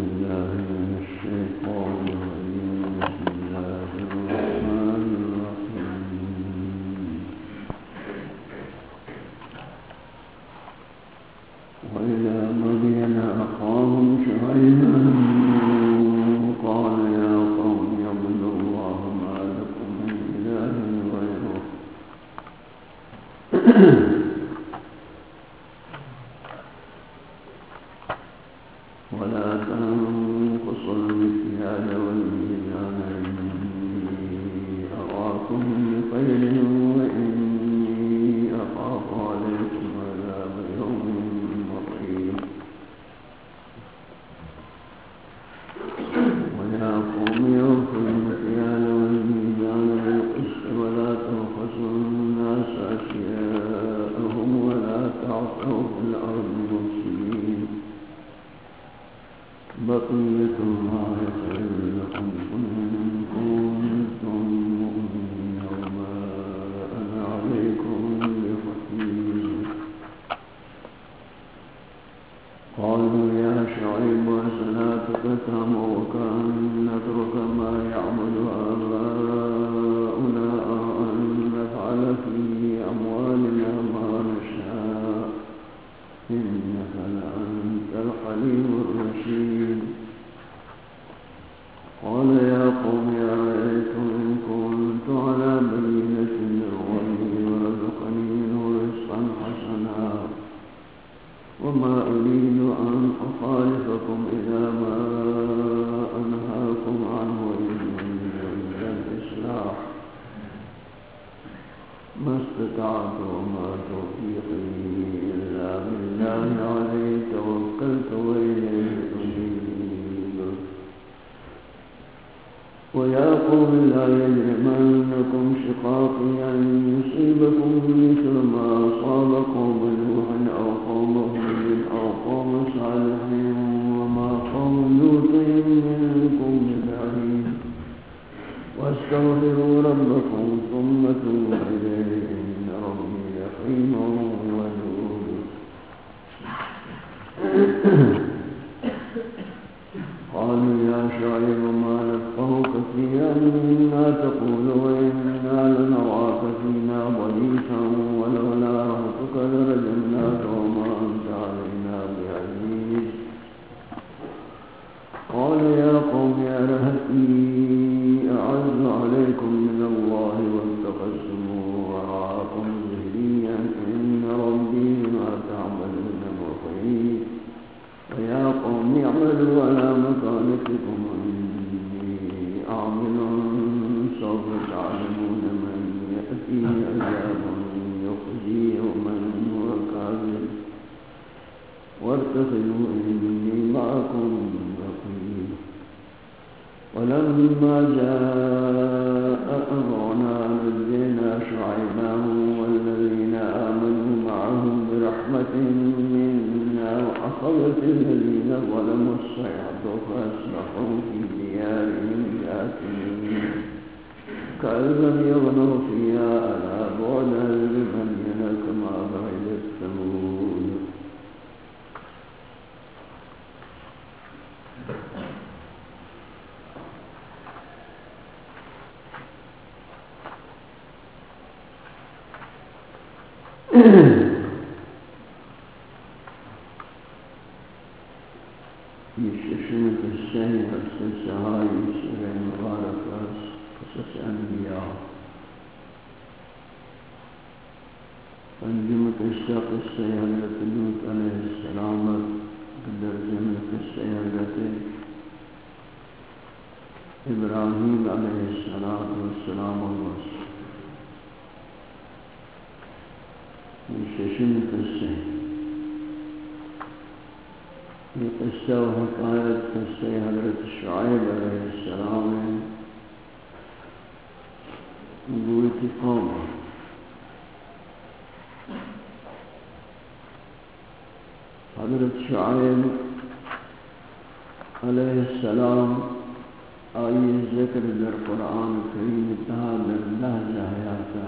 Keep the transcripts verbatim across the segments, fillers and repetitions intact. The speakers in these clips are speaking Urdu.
بالله من الشيطان الرجيم. بسم الله الرحمن الرحيم. وإلى مدين أخاهم شعيبا قال يا قوم اعبدوا الله ما لكم من إله غيره ولا تنقصوا المكيال والميزان إني أراكم بخير وإني أخاف عليكم عذاب يوم محيط. ويا قوم أوفوا المكيال والميزان بالقسط ولا تبخسوا الناس أشياءهم ولا تعثوا في الأرض مفسدين. بقية الله خير لكم إن كنتم مؤمنين وما أنا عليكم بحفيظ. قالوا يا شعيب وصلاتك تأمرك أن نترك ما يعبد آباؤنا أو أن نفعل في أموالنا ما نشاء إنك لأنت الحليم الرشيد. قال يا قوم أرأيتم إن كنت على بينة من ربي ورزقني منه رزقا حسنا وما أريد أن أخالفكم إلى ما أنهاكم عنه إن إلا الإصلاح ما استطعت وما توفيقي إلا بالله عليه توكلت وإليه أنيب. ويا قوم لا يجرمنكم شقاقي أن يصيبكم مثل ما أصاب قوم نوح أو قوم هود أو قوم صالح وما قوم لوط منكم ببعيد. واستغفروا ربكم ثم توبوا إليه إن ربي رحيم ودود. قالوا يا شعيب ما نفقه كثيرا مما تقول وإنا لنراك فينا ضعيفا ولولا رهتك لرجمناك وما أنت علينا بعزيز. قال يا قوم أرهتي أعز عليكم من الله واتخذتموه وراءكم ظهريا إن ربي بما تعملون محيط. ويا قوم اعملوا على مكانتكم إني أعمل سوف تعلمون من يأتيه عذاب يخزيه ومن هو كاذب وارتقبوا إني معكم بقيت. ولما جاء أمرنا نجينا شعيبا والذين آمنوا معه برحمة منا وأخذت الذين ظلموا الصيحة فأصبحوا في ديارهم جاثمين كأن لم يغنوا فيها ألا بعدا لمدين كما بعدت ثمود. يشتشون في السنة والسلسهاي سورة مباركة قصص أنبياء. فانجمت اشتاق السيارة لوط عليه السلام قدر جملة السيارة إبراهيم عليه الصلاة والسلام والوصف. يشتشون في السنة في قصة وحكاية قصة حضرت شعيب عليه السلام نبوة قومه. حضرت شعيب عليه السلام آي ذكر در القرآن الكريم اتها در لهجة حياته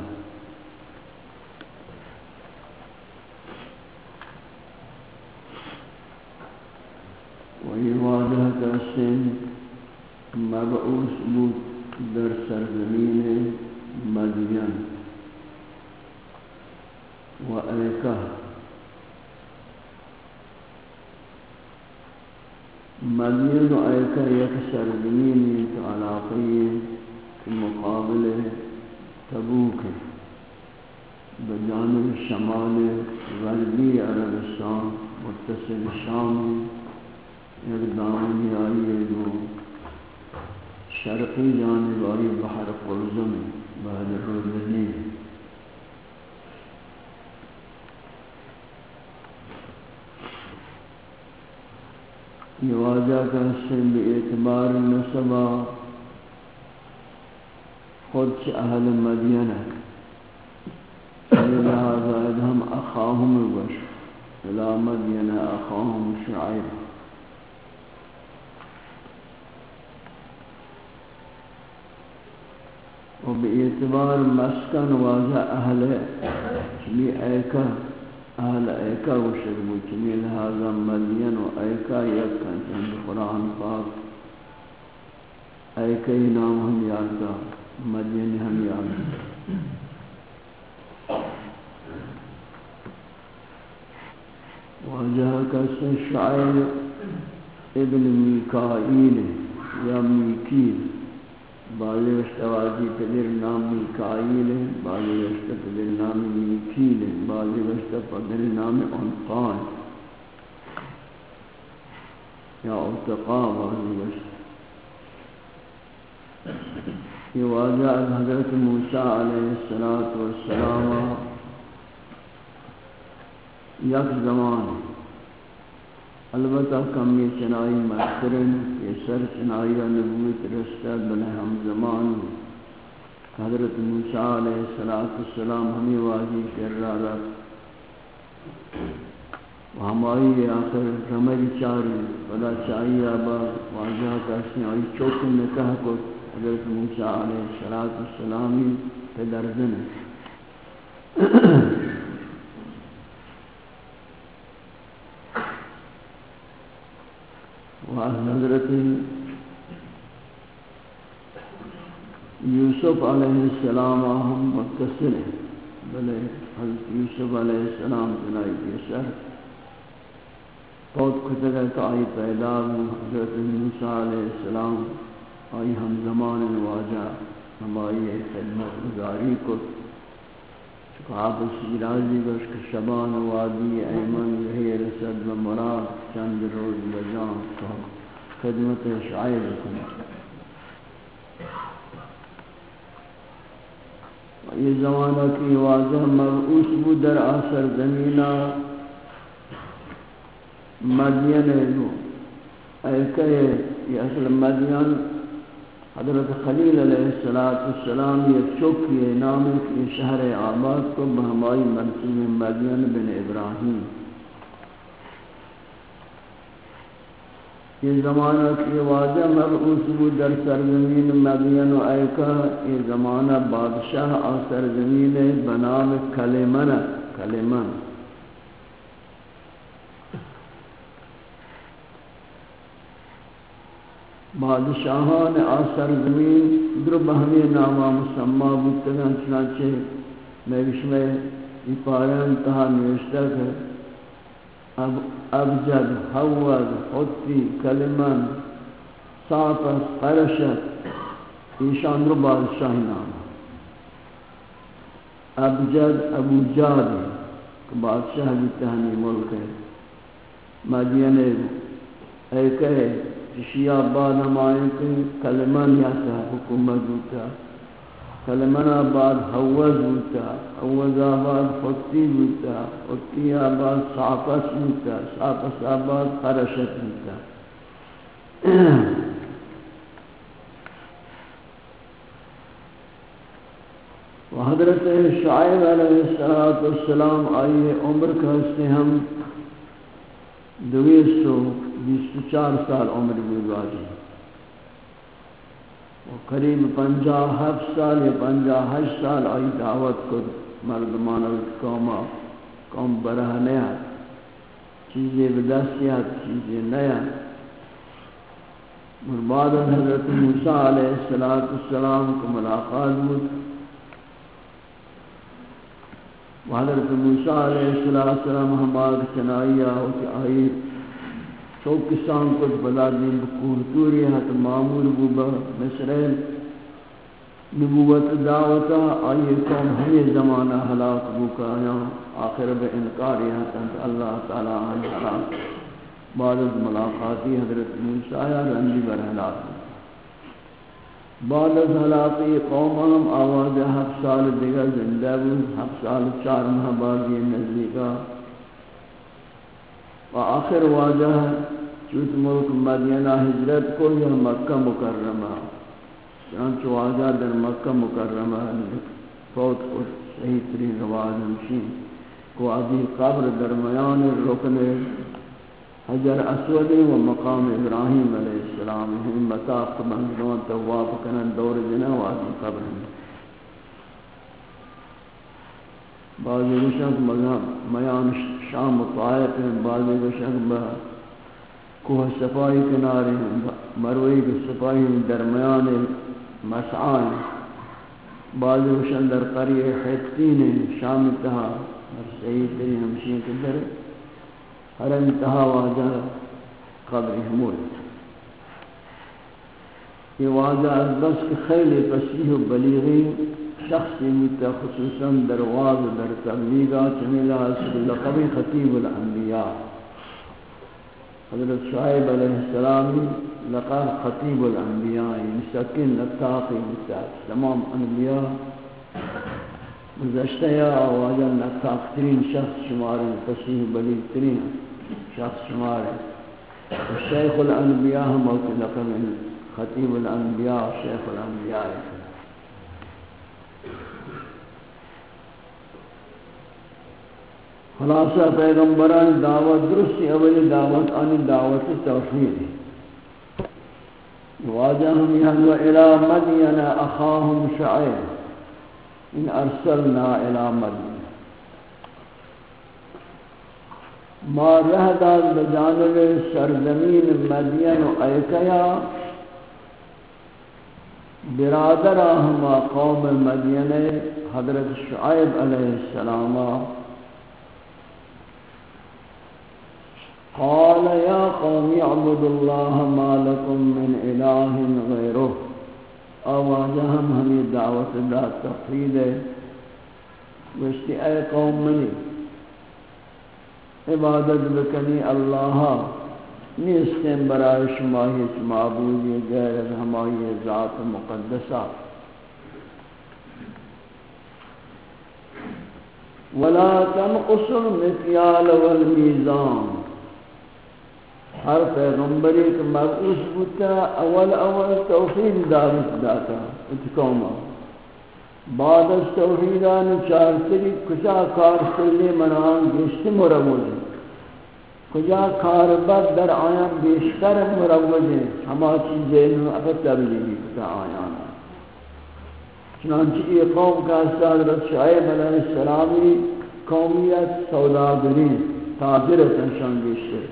وإيمان واجہ کسن مبعوث بود در سرزمین مدین و ایکہ مدین و ایکہ یک سرزمین علاقی مقابل تبوک بجانب شمال غربی عربستان متصل شام یک دامنی آئی جو شرقی جانب آئی بحر قلزم بحر الردنی یہ واجہ کا حسن بی اعتبار نسبہ خود سے اہل مدینہ لہذا ادھم اخاہم البش الى مدینہ اخاہم شعیب و بی اعتبار مسکن واضح اہل چلی ایکہ اہل ایکہ و شربو چلی لہذا مدین و ایکہ یکن چند قرآن پاک ایکہ نام ہم یادتا مدین ہم یادتا واجہ کسے شعیب ابن میکائیل یا میکیل بعضی وشتوازی پدر نام میکائیل بعضی وشت پدر نام میکیل بعضی وشت پدر نام انقان یا ارتقا بعضی وشت یہ واجہ حضرت موسیٰ علیہ السلام یک زمان البتہ کمی چنائی مسترن یہ سر چنائی نبوت رسطہ بلہ ہم زمان حضرت موسیٰ علیہ السلام ہمیں واجی کر رہا و ہمائی آخر رمج چاری ولا چاہی آبا واجہ کسی آئی چوکن نکہ کو حضرت موسیٰ علیہ السلامی پدر دن حضرت یوسف علیہ السلام ہم متصل ہیں بلے حضرت یوسف علیہ السلام تنائی کے سر بہت کتگت آئی پیدا حضرت موسیٰ علیہ السلام آئی ہم زمان واجہ ہمائی خدمت گزاری کو آپ شیرازی گوشت شبان وادی ایمن یہی رسد و مراد چند روز بجان خدمت شعائر کن یہ زمانہ کی واضح مبعوث بود در آثر زمینہ مدین ایکہ یہ اصل مدین حضرت خلیل علیہ السلام یہ چوکی نام کی شہر آباد کو بہمائی منصوب مدین بن ابراہیم یہ زمانہ کی واجہ مبعوث بود در سرزمین مدین و ایکہ یہ زمانہ بادشاہ اور سرزمین بنام کلمن کلمن بادشاہان آسر زمین در بہمی نامہ مسمہ بودتگن چنانچہ میوش میں یہ پارین تہا نوشتہ ہے ابجد حوض حتی کلمن ساپس قرشت ایشان در بادشاہی نامہ ابجد ابو جاد بادشاہ بودتہنی ملک ہے مدین ایکہ شیعہ بعد ہمائیں کہ کلمن یا سا حکومت ہوتا کلمن آباد حوض ہوتا حوض آباد خطی ہوتا خطی آباد ساپس ہوتا ساپس آباد خرشت ہوتا و حضرت شعیب علیہ السلام آئیے عمر کا حسن ہم دویس سو بیس چار سال عمر بودواجی و قریب پنجا ہفت سال یا پنجا ہشت سال آئی دعوت کو مردمان قوما قوم براہ نیا چیزیں بدستیات چیزیں نیا اور بعد حضرت موسیٰ علیہ السلام کو ملاقات بود حضرت موسیٰ علیہ السلام ہمارے چنائیہ ہوتی آئی چوک کسان کو بلا دین بکور توری حت معمول بوبا مصرین نبوت دعوتا آئی قوم ہمیں زمانہ حلاق بوکا آیا آخر بے انکاری حتنت اللہ تعالیٰ عنہ حلاق بعد از ملاقاتی حضرت موسیٰ رنجی بر حلاق بعد از حلاقی قوم ہم آواز ہفت سال دیگر زندہ بود ہفت سال چار ماہ بعد یہ نزدیکا و آخر واجہ چوت ملک مدینہ ہجرت کو یا مکہ مکرمہ چنانچہ واجہ در مکہ مکرمہ فوت کو صحیح ترین رواج ہمشین کو عظیم قبر درمیان رکن حجر اسود و مقام ابراہیم علیہ السلام ہم مطاق بندرون تواب کنن دور جنا و عظیم قبر میں بعضی گشک میان شام و طائف ہیں بعضی گشک با کوہ صفائی کنارے ہیں مروی کے صفائی درمیان مسعان بعضی گشک در قریع حیطین ہیں شام تہا اور صحیح ترین ہمشین کے در ہر انتہا واجہ قبر حمول یہ واجہ از بس کے خیل فصیح و بلیغی شخصی متا خصوصاً در واض در تبلیغا چمیلہ اسم لقب خطیب الانبیاء حضرت شعیب علیہ السلام لقب خطیب الانبیاء مسکن نتاقی متا تمام انبیاء گزشتہ یا واجہ نتاق ترین شخص شمار فصیح بلیغ ترین شخص شمار شیخ الانبیاء ہم اوکی لقب خطیب الانبیاء شیخ الانبیاء خلاصہ پیغمبران دعوت درستی اولی دعوت آنی دعوت توحید واجہ ہم یہاں الى مدین اخاہم شعیب ان ارسلنا الى مدین ما رہ داد بجانب سرزمین مدین و ایکیا برادر ہما قوم مدین حضرت شعیب علیہ السلام قال یا قوم اعبدوا اللہ ما لکم من الہ غیرہ آواجہ ہم ہمیں دعوت دا تفرید ہے وشتی اے قوم منی عبادت بکنی اللہ نیستیں برای شماہیت معبودی غیر ہمائی ذات مقدسہ ولا تنقصوا المکیال والمیزان ہر پیغمبری کے مبعوث بوتا اول اول توحید دعوت داتا اتقوما بعد از توحیدان چارتری کجا کار سلی منان گشت مروج کجا کار بد در آیان بیشتر مروج ہما چیزیں اگر تبلیغی کتا آیانا چنانچہ یہ قوم کا حضرت شعیب علیہ السلامی قومیت سوداگری تاجرت انشان بیشتر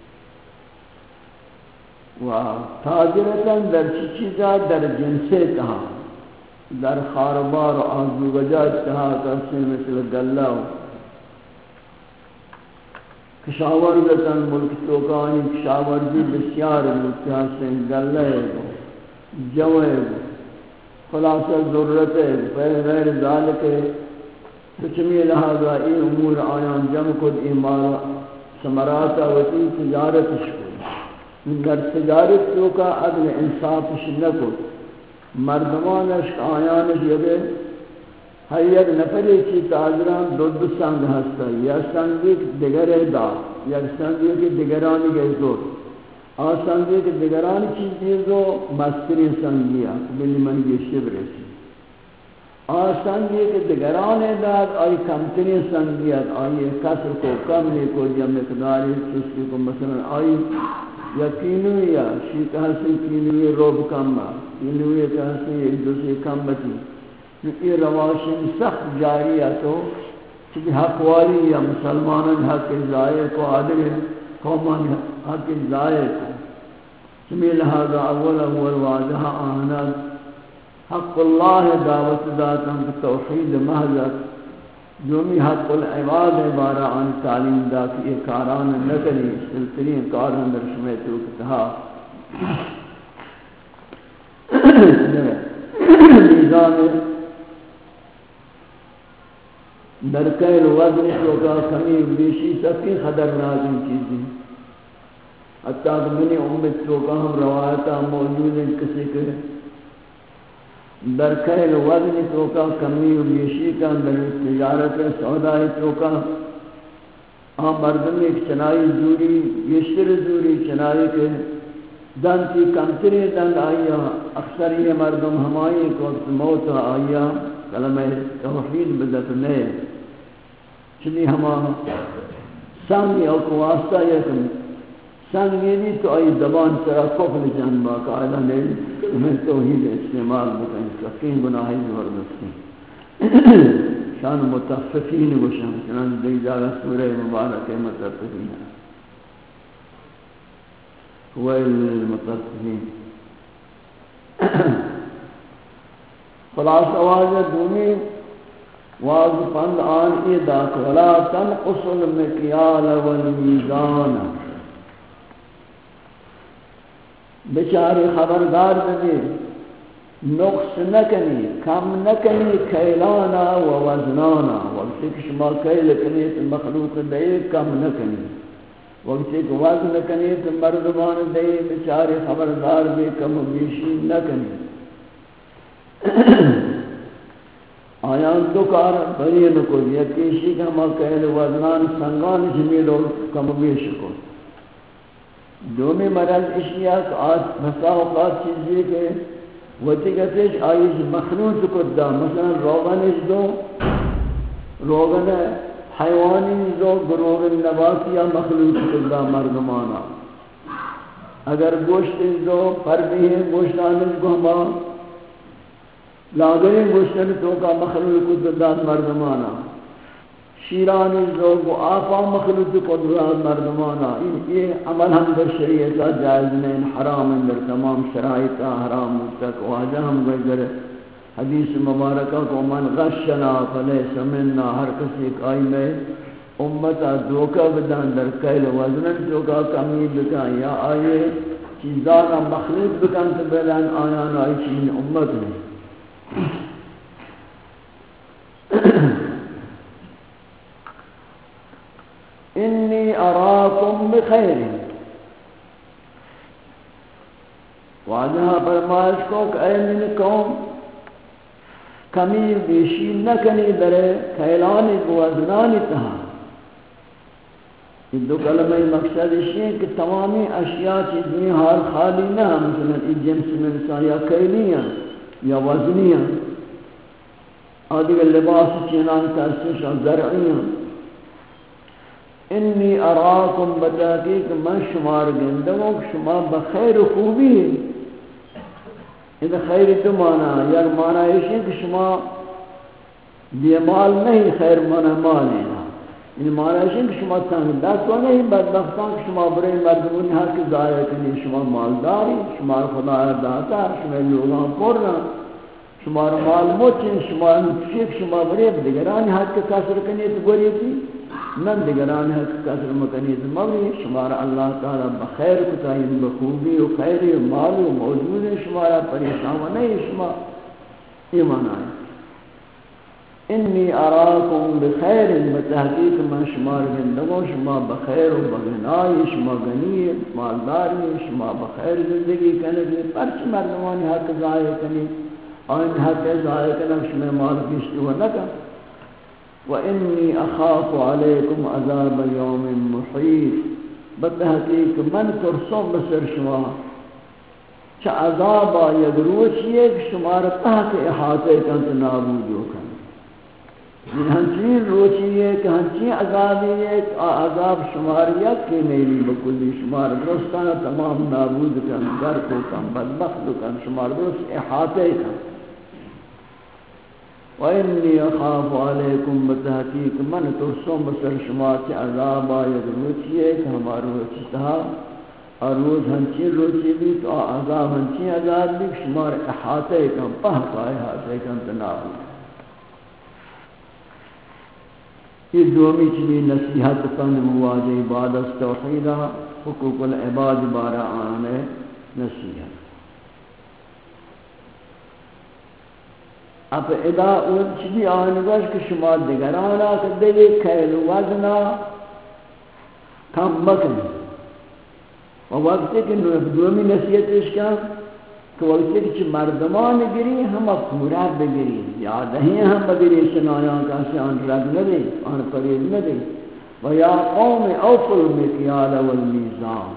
و تاجرتاً در چی چیزا در جنسے تہا در خاربار و آزو وجات تہا کرسے مثل گلہ و کشاورزتاً ملک توکانی کشاورزی بسیار ملکہ سے گلہ جوے خلاصہ ضرورت ہے غیر ذالک تچمی لہذا ای امور آیان جمع کد ایمال سمراتا و تی تجارت شکو در تجارت تو کا عدل انصافش نکو مردمانش آیانش یده ہر یک نفری چی تاجران دو دو سنگ ہستا یا سنگی دگر دا یا سنگی کی دگرانی گیزو آ سنگی کی دگرانی چیز دیزو مستری سنگیا بلی من گیشتی برسی آ سنگی کی دگرانی داد آئی کمتری سنگیت آئی کسر کو کم لی کو یا مقداری چسکی کو مثلا آئی یا کینوی یا شی کہاستی کینوی روب کم با کینوی کہاستی ایک دوسری کم بتی یہ رواشن سخت جاری ہے تو چونکہ حق والی یا مسلمانان حق ضائع کو عادل قومان حق ضائع کو سمیل هذا اول اول واضح آنات حق اللہ دعوت ذاتا بتوحید محضت دومی حق العباد بارا عن تعلیم دا کہ یہ کاران نکلی سلسلین کاران در شمیتو کتہا میزان در کیل وزن شوکا کمی بیشی سکی خطر نازم چیزی حتیٰ کہ منی امت شوکا ہم روایتا موجود ہیں کسی کے در کیل وزن شوکا کمی بیشی کا در تجارت سودائی شوکا ہم مردم ایک چنائی دوری بیشتر دوری چنائی کے دن کی کمتری دن آیا اکثر یہ مردم ہمائی کو وقت موت آیا کلمہ توحید بدت نئے چلی ہما سنگی او کو واسطہ یکم سنگی نہیں تو آئی زبان سرا کفل جانبا قائلہ لے میں توحید استعمال بکن سکین گناہی زبردستی شان متفقین گوشن چنان دی جاگہ سورہ مبارک متفقین ویل للمتفقین خلاص آواز دومی واض پند آن ای داک ولا تنقص المکیال والمیزان بچاری خبردار بگی نقص نکنی کم نکنی کیلانا و وزنانا وقتی کہ شما کیل کنی تو مخلوق دے کم نکنی وقتی کہ وزن کنی تو مردمان دے بچاری خبردار بھی کم و بیشی نکنی آیان دو کار بری نکو یکیشی کہ ہما کہل وزنان سنگان جمیلو کم و بیش کو دومی مرض اشیاء کہ آج بسا اوقات چیزی کہ وچی کہتیش آئیش مخلوط کد دا مثلا روغنش دو روغن حیوانی دو گروہ نباتی یا مخلوط کد دا مردمانا اگر گوشت دو پردی ہیں گوشتانش کو ہما لاغرین گوشتن تو کا مخلوط قدرات مردمانا شیرانی زوگ و آفا مخلوط قدرات مردمانا یہ عمل ہم در شریعتا جائز نہیں حرام در تمام شرائطا حرام تک واجہ ہم گئے در حدیث مبارکہ کو من غشنا فلیس مننا ہر کسی ایک آئی میں امتا دوکہ بدن در کیل وزنن دوکہ کمی بکن یا آئے چیزانا مخلوط بکن تو بلن آیان آئی چیز امت میں انی اراکم بخیر واجہ فرمائش کو کہ اے من قوم کمی بیشی نکنی درے کھیلانی کو وزنانی تہا یہ دو کلمہ مقصد ہے کہ تمامی اشیاء چیزیں حال خالی نہ مثلا این جنس میں مثلا یا کھیلیاں یا وزنیاں آدھگر لباس چینان تأسیش زرعیاں انی اراکم بتاکیک من شمار گندگو شما بخیر و خوبی یہ خیر تو مانا یا مانا ایشی کہ شما بیمال نہیں خیر مانا مالی یہ مانا ایشی کہ شما تنگ دست و نہیں بدبختان کہ شما برای مردمونی حق ظاہر کنی شما مالداری شما خدا داتا شما لوگان پرنا شما مال موچین شما شیخ شما برای دیگرانی حق کسر کنی تو بری تھی من دیگرانی حق کسر مکنی تو مبری شما اللہ تعالی بخیر کتائین بخوبی و خیری و مال و موجود شما پریشان و نہیں شما ایمان آئے انی اراکم بخیر بتحقیق من شمار گندگو شما بخیر و بغنائی شما غنی مالداری شما بخیر زندگی کنگی پرچ مردمانی حق ظاہر کنی آئین حق ظاہر کنگ شما مال کشتی و نکا و انی اخاف علیکم عذاب یوم محیط بتحقیق من ترسم بسر شما چا عذابا یک روچی ایک شما را تحق احاطے کنت نابود ہو کن ہنچین روچی ہے کہ ہنچین عذابی ہے کہ عذاب شماریت کی میلی بکلی شمار درستانا تمام نابود کن در کو کن بدبخت کن شمار درست احاطے کن وَإِنِّي أَخَافُ عَلَيْكُمْ بَتَحْقِيقِ من ترسم بسر شما چی عذاب آید روچی ہے کہ ہمارا روچی تہا اور روز ہنچی روچی بھی تو عذاب ہنچی عذاب بھی شمار احاطے کم پہت آئے احاطے کم تنابی یہ دومی چلی نصیحت پند مواجہ بعد از توحیدہ حقوق العباد بارا آنے نصیحت اب ادا اول چلی آنگوش کہ شما دگرانا کہ دلی کھیل وزنا کم مکنی و وقتی کہ دومی نصیحت اس کا کہ وقتی کہ مردمان گری ہم پورا بگری یاد ہیں ہم بگری سنایا کاسی آن رد ندے آن قریب ندے و یا قوم اوفوا المکیال والمیزان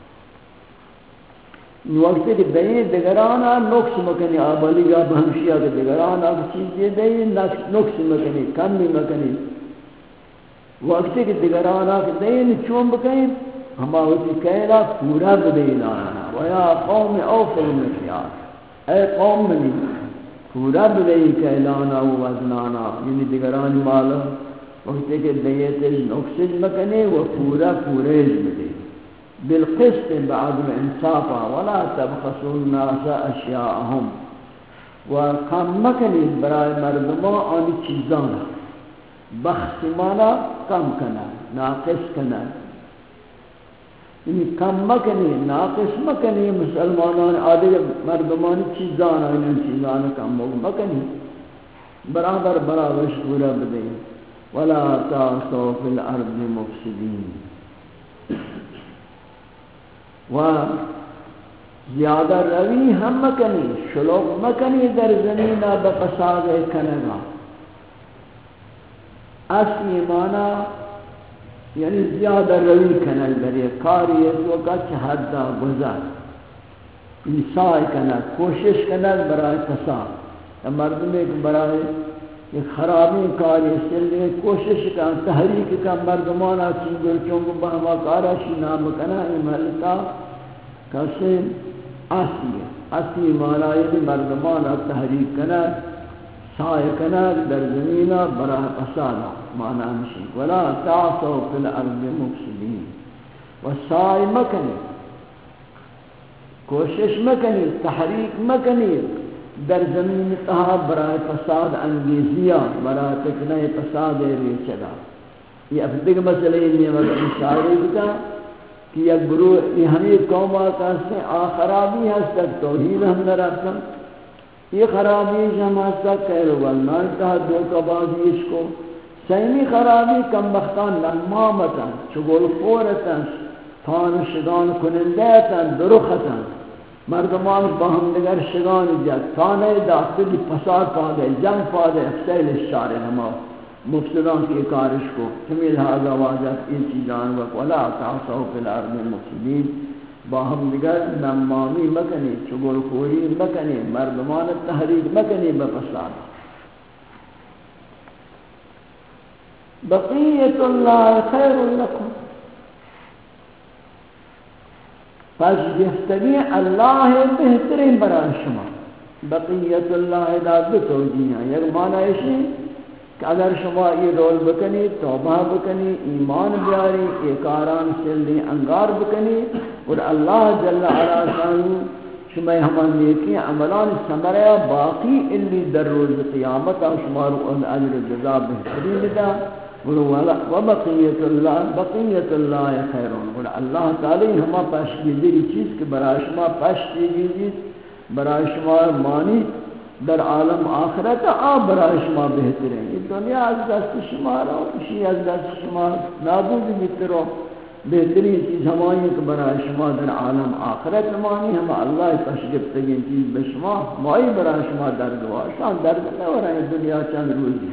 وقتی کہ دئی دگرانا نقص مکنی آبالی گا بہمشیہ کے دگرانا چیزیں دئی نقص مکنی کمی مکنی وقتی کہ دگرانا کہ دئی چون بکنی ہما ہوتی کہنا پورا بدین آنا ویا قوم اوفوا المکیال اے قوم منی پورا بدین کہلانا و وزنانا یعنی دگرانی مالا وقتی کہ دیت نقص مکنی و پورا پوریج بدین بالقسط بعدل انصافا ولا تبخسوا الناس اشیاءهم و کم مکنی برای مردمان آنی چیزانا بخش مانا کم کنا ناقص کنا یعنی کم مکنی ناقص مکنی مسلمانان آدھے مردمان چیزانا ان چیزانا کم مکنی برابر برابر شکورہ بدیں ولا تعصوا فی الارض مفسدین و زیادہ روی ہم مکنی شلوغ مکنی در زمینہ بفساد کنگا اصلی مانا یعنی زیادہ روی کنگ در یہ کاری اس وقت حد گزر انسائی کنگ کوشش کنگ برای فساد مردمی کے برای یہ خرابی کاری اس لئے کوشش کن تحریک کن مردمانا چیزر چونکہ بہما کارشی نام کنا امالتا کسی اسی اسی مانا یہ مردمانا تحریک کنا سائے کنا در زمینہ برای فسادا مانا ہمشی ولا تعصوا فی الارض مفسدین و سائے مکنی کوشش مکنی تحریک مکنی در زمین تہا برای فساد انگیزیاں برای تکنہ فساد ریچدا یہ افدق مسئلہ یہ اشارے بتا کہ یک گروہ یہ ہمیں قوم آتا سے آخرابی ہستک توحید ہم نہ رکھتا یہ خرابی ہم ہستک کہہ رہا اللہ تہا دو کبازی اس کو سیمی خرابی کم بختان نمامتا چگل خورتا تان شدان کنندیتا درختا مردمان باہم دیگر شگان جد تانے داخلی فساد پادے جنگ پادے افسیل الشارع ہما مفسدان کی کارش کو تمیل حاضر واجد این چیزان وقت ولا تعصوا فی الارض مفسدین باہم دیگر نمامی مکنی چگل خوری مکنی مردمان تحریک مکنی بفساد بقیت اللہ خیر لکم پس گفتگی اللہ بہترین برای شما بقیت اللہ دا دو توجیہ ہیں یک معنی ہے کہ اگر شما یہ رول بکنی توبہ بکنی ایمان بیاری ایکاران سلی انگار بکنی اور اللہ جل علا شانو شما ہمان نیکی عملان سمرہ باقی اللي در روز قیامت شما رو ان اجر جزا بہترین دا وبقیت اللہ بقیت اللہ خیرون اور اللہ تعالی ہما پاشگیری چیز کہ برای شما پاشگیری برای شما مانی در عالم آخرت آب برای شما بہتر ہیں یہ دنیا از دست شما رو کشی از دست شما نابود بیترو بہترین چیز ہمائی کہ برای شما در عالم آخرت مانی ہما اللہ پاشگفتگین چیز بشما ہمائی برای شما درد واشان درد نہ ہو رہے ہیں دنیا چند روزی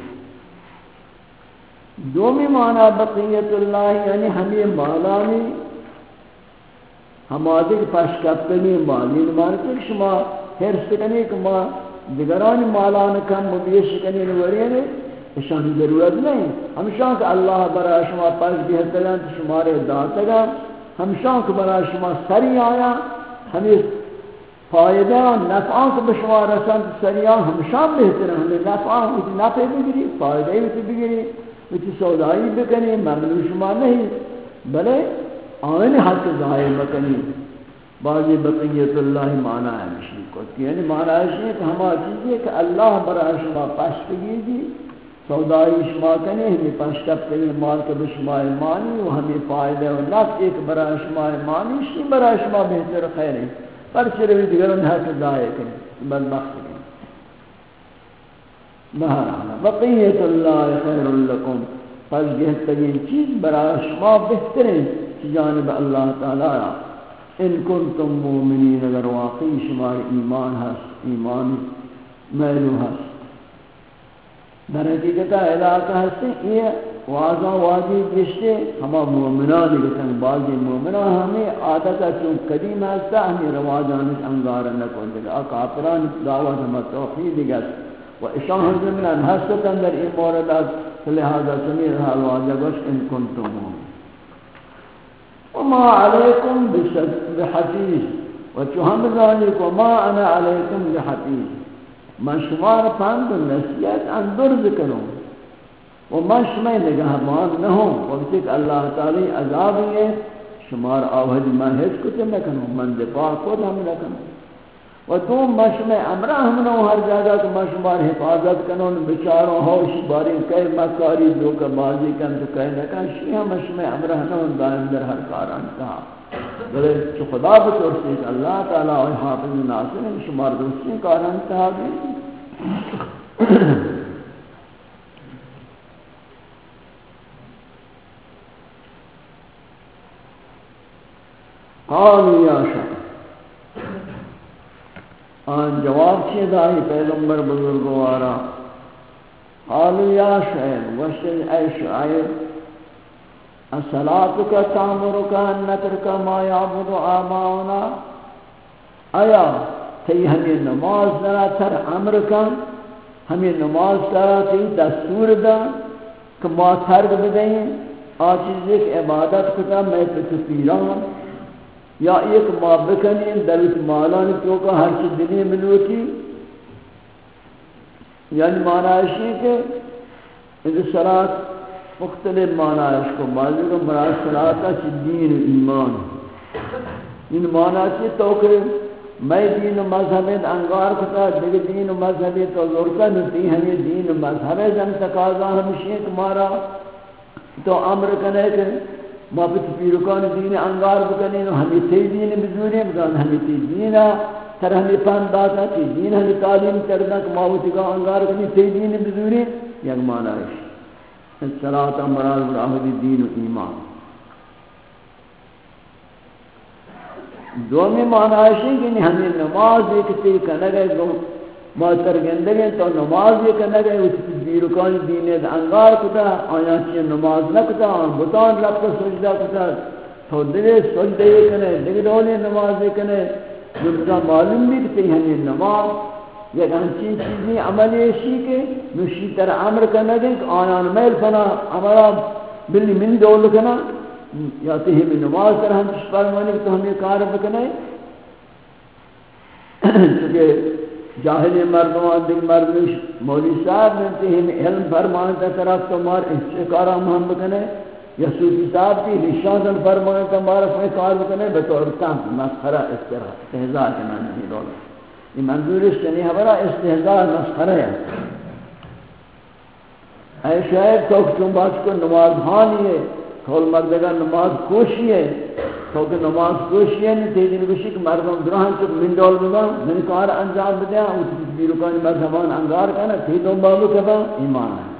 دومی معنی بقیت اللہ یعنی ہمیں مالانی ہمادی پاشکپتنی مالی مانتے کہ شما حرص کنی کہ ما دیگران مالان کم مبیش کنی نورین اشان ضرورت نہیں ہمشان کہ اللہ برای شما پاس بہترین شمارے داتگا ہمشان کہ برای شما سری آیا ہمیں فائدہ نفعان کہ بشما رسند سری آیا ہمشان بہترین ہمیں نفعان ہوتی نفع بگری فائدہ ہوتی بگری وچ سودائی بکنی ممنوع شما نہیں بلے آئین حق ظاہر مکنی بعضی بقیت اللہ معنی ہے مشی کو یعنی معنی ہے کہ ہما چیزیں کہ اللہ برای شما پشتگی دی سودائی شما کنی ہمیں پشتب کنی مال کے بشما مانی و ہمیں فائدہ و نفع ایک برای شما مانی شی برای شما بہتر خیر ہے پر چروی دیگران حق ظاہر کنی بدبخت کنی بہرحالا بقیت اللہ خیر لکم پس بہترین چیز برای شما بہتر ہے جانب اللہ تعالی ان کنتم مومنین اگر واقعی شمار ایمان ہست ایمان میلو ہست در حقیقت علاقہ ہستے یہ واضح واضح گشتے ہما مومنان گتن بعضی مومنان ہمیں عادتا چون قدیم ہستا ہمیں رواجانش انگارا نکن دیگا کافران دعوت ہما توحید گست و اشان حضرمنا ہستتا در این موردات لہذا سمیر حال واضح گوش ان کنتم مومنین وما عليكم بحفيظ وتهم ذلك وما انا عليكم بحفيظ ما شمار پند نصیحت اندر ذکروں وما شمار نگہبان نہ ہوں وقت کہ اللہ تعالی عذاب ہے شمار آوہد ما ہیچ کچھ نہ کنوں من دفاع خود ہم نہ کنوں و تو مشمع امرہ ہم نہ ہر جگہ کہ مشمار حفاظت کنوں بچاروں ہوش باری کئی مکاری دو کا بازی کن تو کئی نہ کن شیعہ مشمع امرہ نہ ہوں دائم در ہر کاران کہا بلے چو خدا بطور سے اللہ تعالیٰ اور حافظ ناصر ہیں شمار دوسری کاران کہا گئی قالوا یا شاہ آن جواب چیئے دائی پیغمبر بزرگوارا قالوا یا شعیب وشل اے شعیب الصلاةُ تأمرك أن نترك ما يعبد آباؤنا آیا تی ہمیں نماز ذرا تر امر کا ہمیں نماز ذرا تی دستور دا کہ ما ترک بدیں آ چیز ایک عبادت کتا میں پیران یا ایک ما بکنی دلت مالان کیوں کا ہر چیز دنیا ملوٹی یعنی معنی ہے کہ اذا صلاة مختلف معنی ہے اس کو ماضی کو مراد صلاة چی دین ایمان ان معنی چی تو کہ میں دین و مذہبیت انگار کتا دیکھ دین و مذہبیت تو ضرورتا نتی ہمیں دین و مذہبیت ہم تقاضا ہمشی تمہارا تو امر کنے کہ ما پت پیرکان دین انگار بکنین و ہمیں تی دین بزوری بکن ہمیں تی دین تر ہمیں پند داتا تی دین ہمیں تعلیم کردن کہ ماوتی کا انگار کنی تی دین بزوری یک معنی ہے الصلاة مراد براہدی دین و ایمان دومی معنی ہے کہ ہمیں نماز ایک تی کنگے گو ما ترگندگیں تو نماز ایک کنگے اس بیرکان دین انگار کتا آیا چی نماز نکتا بطان رب کو سجدہ کتا تو دلے سجدہ یہ کنے دیکھ دولی نماز یہ کنے جو بتا معلوم بھی کتے ہمیں نماز یک ہنچین چیزیں عمل ایشی کے نوشی تر عمر کرنا دیں کہ آیان میل فنا عمرہ بلی من دول کنا یا تی ہمیں نماز تر ہم چش فرمانی تو ہمیں کار بکنے چونکہ جاہلی مردمان دیکھ مردمش مولی صاحب نے ہمیں علم فرمانتا طرف تو مار احسکارا ہم بکنے یا صوفی صاحب کی رشاندن فرمانتا مار اپنے کار بکنے بطور تم مسخرہ استرہ استحضاء کے معنی نہیں رولا یہ منظور اس سے نہیں ہمارا استحضاء مسخرہ ہے اے شاید تو چون بات کو نماز ہانی ہے کھول مردگا نماز کوشی ہے تو کہ نماز کوشی ہے نہیں تیدین بشی کہ مردم درہن چک من دول بدا من کار انجام بدیا اس بیرکانی مذہبان انگار کا نا تیدون بابو کبا ایمان ہے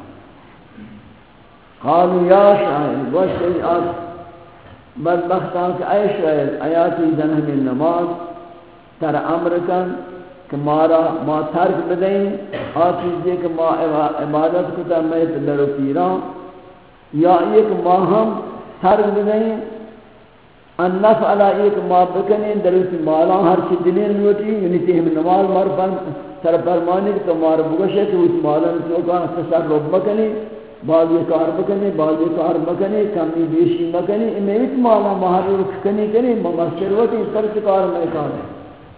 قالوا یا شاید وشتی آت بدبختان کہ اے شاید آیاتی جن ہمیں نماز تر امر کن کہ مارا ما ترک بدیں آتیز یہ کہ ما عبادت کتا میں در پیران یا ایک ما ہم ترک بدیں ان نفعلا ایک ما بکنیں در اس مالا ہر چی دلین نوٹی یعنی تیم نماز مار سر فرمانی تو مار بگشے کہ اس مالا چوکا تصرف بکنی بعض یہ کار بکنی بعض یہ کار بکنی کمی بیشی بکنی امیت مالا مہر رکھ کنی کنی ممسر وقتی سر چکار میں کار ہے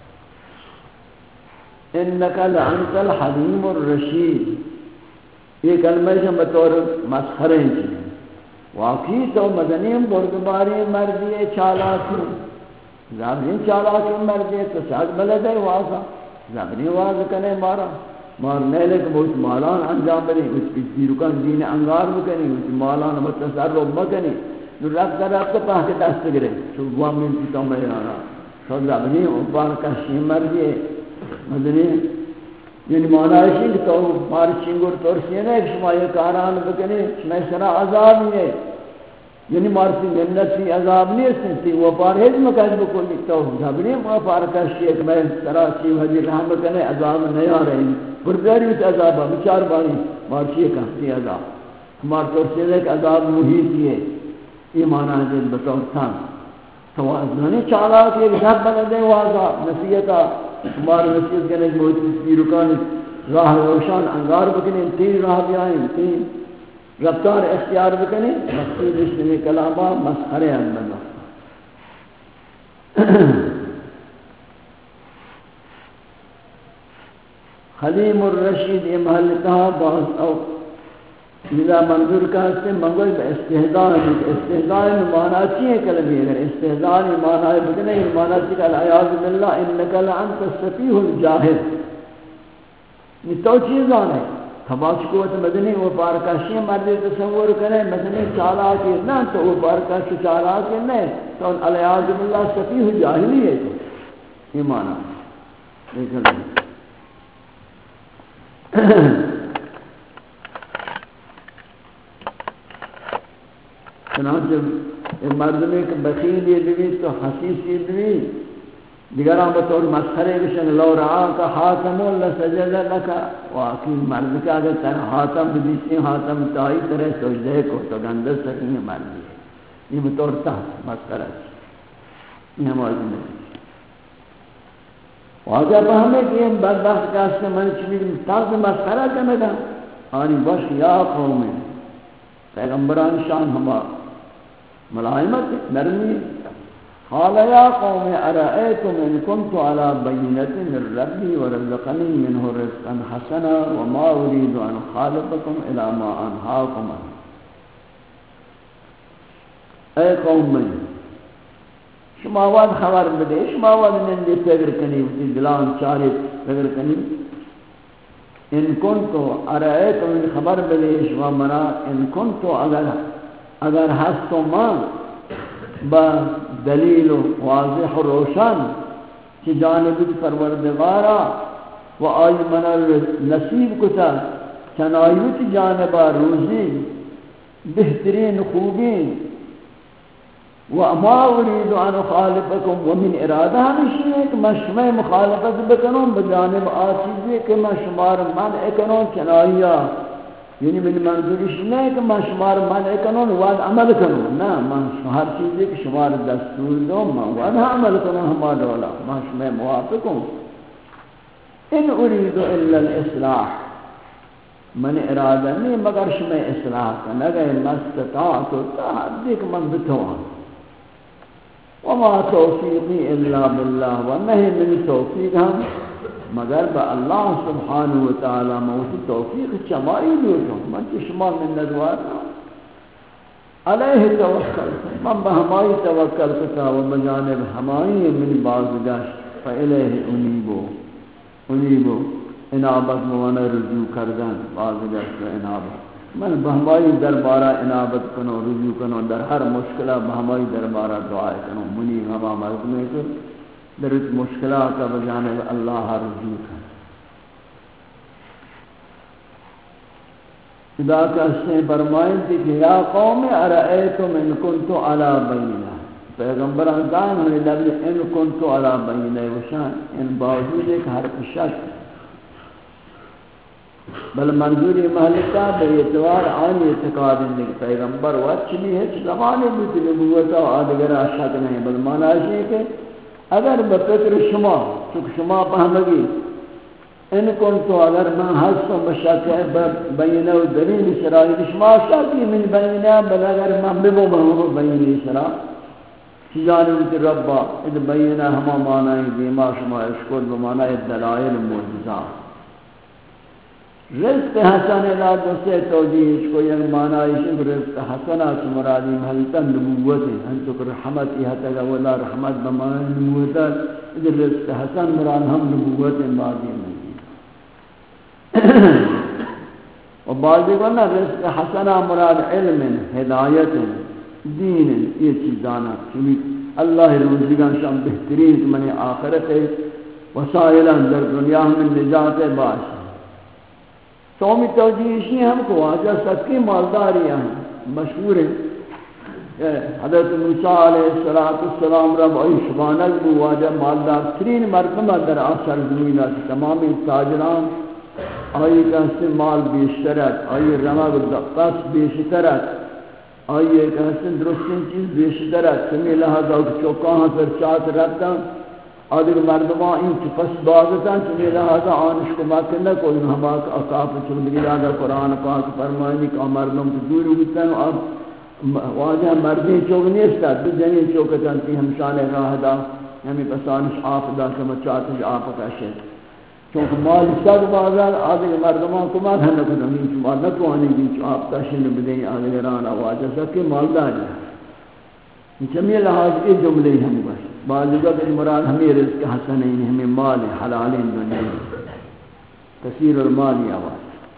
انکا لعنت الحلیم الرشید یہ کلمہ سے بطور مسخرہ ہیں چیزیں واقعی تو مدنیم بردباری مردی چالاکی زبنی چالاکی مردی تو ساتھ بلد ہے واضح زبنی واضح کنے مارا مار نیلے کہ بہت مالان انجام بنی اس پیچی رکن دین انگار بکنی اس مالان متصرف بکنی نو رب در رب تو پاک دست گرے تو گوام من پیتا میرانا تو زبنی اوپار کشی مردی مدنی یعنی معنیشی کہ تو مار چنگر ترسی ہے کہ شما یہ کاران بکنی شما سرا عذاب نہیں یعنی مارسی جنتی عذاب نہیں سنتی وہ پارہیز مکاج بکلی تو زبنی وہ پارکشی کہ میں سرا چیو حجی رحم بکنے عذاب نہیں آ رہی برداری اس عذاب ہے بچار بانی مارسی کہتی عذاب مار ترسی ہے کہ عذاب محیط ہے یہ معنی ہے بطور تھا تو ازنانی چالا کہ ایک ذات بلدے واضح نصیحتا ہمارے نصیحت کے نجم ہوتی سی رکانی راہ روشان انگار بکنے تین راہ بھی آئیں تین رفتار اختیار بکنے مقصود اسلمی کلامہ مسخرے اندنا خلیم الرشید یہ محلتہ بعض او ملا منظور کا سے منگل استہداء استہداء معنی چیئے کلمی اگر استہداء معنی بکنے معنی چیئے کہ العیاذ باللہ انکا لعنت السفیح الجاہل یہ تو چیزان ہے تباش قوت مدنی وہ پارکاشی مردی تصور کرے مدنی چالاکی نہ تو وہ پارکاشی چالاکی نہیں تو العیاذ باللہ سفیح الجاہلی ہے تو یہ معنی دیکھ لیں چنانچہ مردمی کے بخیل یہ دوی تو حسیس یہ دوی دیگران بطور مسخرے بشن لو رعا کا حاتم لسجد لکا واقعی مرد کا اگر تر حاتم بدیسی حاتم تائی طرح سجدے کو تو گندر سکیں مردی ہے یہ بطور تحت مسخرہ یہ ہماری زندگی واقعہ پہمیں کہ یہ بدبخت کا اس سے من چمید تاک مسخرہ کمیں دا آنی بش یا قوم پیغمبران شان ہما ملائمت نرمی قال یا قوم ارائیتم ان کنت على بینت من ربی ورزقنی منه رزقا حسنا وما اريد ان خالقكم الى ما انهاكم اے قوم من شما واد خبر بدے شما واد نندی فکر کنی وتی دلان چارے فکر کنی ان کنتو ارائیتم ان خبر بدے شما منا ان کنتو اگر اگر ہستو ما با دلیل واضح و روشن کی جانب پروردگارا و آئی من نصیب کتا چنائیوت جانبا روزی بہترین خوبی وما اريد ان اخالفكم ومن ارادہ ہمشی ہے کہ میں شما مخالفت بکنوں بجانب آچیزی کہ میں شمار منع کنوں چنائیہ یعنی من منظورش نہیں کہ میں شمار منع کنوں وعد عمل کنوں نا میں ہر چیزی کہ شمار دستور دو میں وعد عمل کنوں ہما دولا میں شما موافقوں ان اريد الا الاصلاح من ارادہ نہیں مگر شما اصلاح کرنا گئے مستطاعت تحدیق من بتوان وما توفیقی الا باللہ ونہی من توفیق ہم مگر با اللہ سبحانہ وتعالی موتی توفیق چمائی لیتوں من کی شما من ندوارنا علیہ توکل من بہمائی توکل کتا و بجانب ہمائی من بازگشت فإلیہ انیبو انیبو انابت موانا رجوع کردن بازگشت و انابت من بہمائی دربارہ انابت کنو رجوع کنو در ہر مشکلہ بہمائی دربارہ دعائے کنو منی ہما مرد میں کر در اس مشکلات کا بجانب اللہ رجوع کنو ادا کہتے ہیں فرمائیں تھی کہ یا قوم ارائیتم ان کنتو علی بینہ پیغمبران دان ہمیں لفظ ان کنتو علی بینہ وشان ان باوجود ایک حرف شک بل منظوری محلتا بے اعتبار آنی اعتقاد اندھے پیغمبر وچلی ہے زمانے بھی نبوتا و آدھگرہ شک نہیں بل معنی ہے کہ اگر بفکر شما چونکہ شما پہمگی ان کنتو اگر من حسن بشک ہے بینہ و دلیل شرائی شما شکی من بینہ بل اگر من ببو محمد بینہ شرائی چیزانی ربا اد بینہ ہما معنی دیما شما اشکر بمعنی دلائل موجزہ رزق حسن لا دوسرے توجیہ کو یہ معنی ہے کہ رزق حسنات مرادی محلتا نبوت ہے ہم تو رحمت یہ تھا ولا رحمت بمعنی نبوت ہے رزق حسن مراد ہم نبوت بعدی نہیں اور بعضی کو نا رزق حسنہ مراد علم ہدایت دین یہ چیز دانا چونکہ اللہ روزگان شام بہترین من آخرت وسائل در دنیا میں نجات باش سومی توجیہشی ہم کو واجہ صدقی مالداری ہیں مشہور ہیں حضرت موسیٰ علیہ السلام رب آئی شبانک بو واجہ مالدار ترین مرتبہ در آسر زمینہ تمامی تاجران آئی کہتے مال بیشترت آئی رمق دقص بیشترت آئی کہتے درستین چیز بیشترت سمی لہذا چوکاں پر چاہت رکھتا آدھر مردمان این چی پس بازتا چمی لہذا آنش کو مکن کوئی ہماک اقاف چودری لہذا قرآن پاک فرمائنی کہ مردم تو دور ہوتا ہے اب واجہ مردین چوک نیستا دو جنین چوکتا تی ہمشان راہ دا ہمیں پسانش آف دا کما چاہتا جا آف کشے چونکہ مال سر بازار آدھر مردمان کو مال ہم نکو نمین چو مال نکو آنے گی چو آپ تشن بدیں آدھر رانا واجہ سکے مالداری ہے چمی لحاظ ای جملے ہم بس بعضیت المراد ہمیں رزق حسنین ہمیں مال حلالین دنیا کثیر المال آواز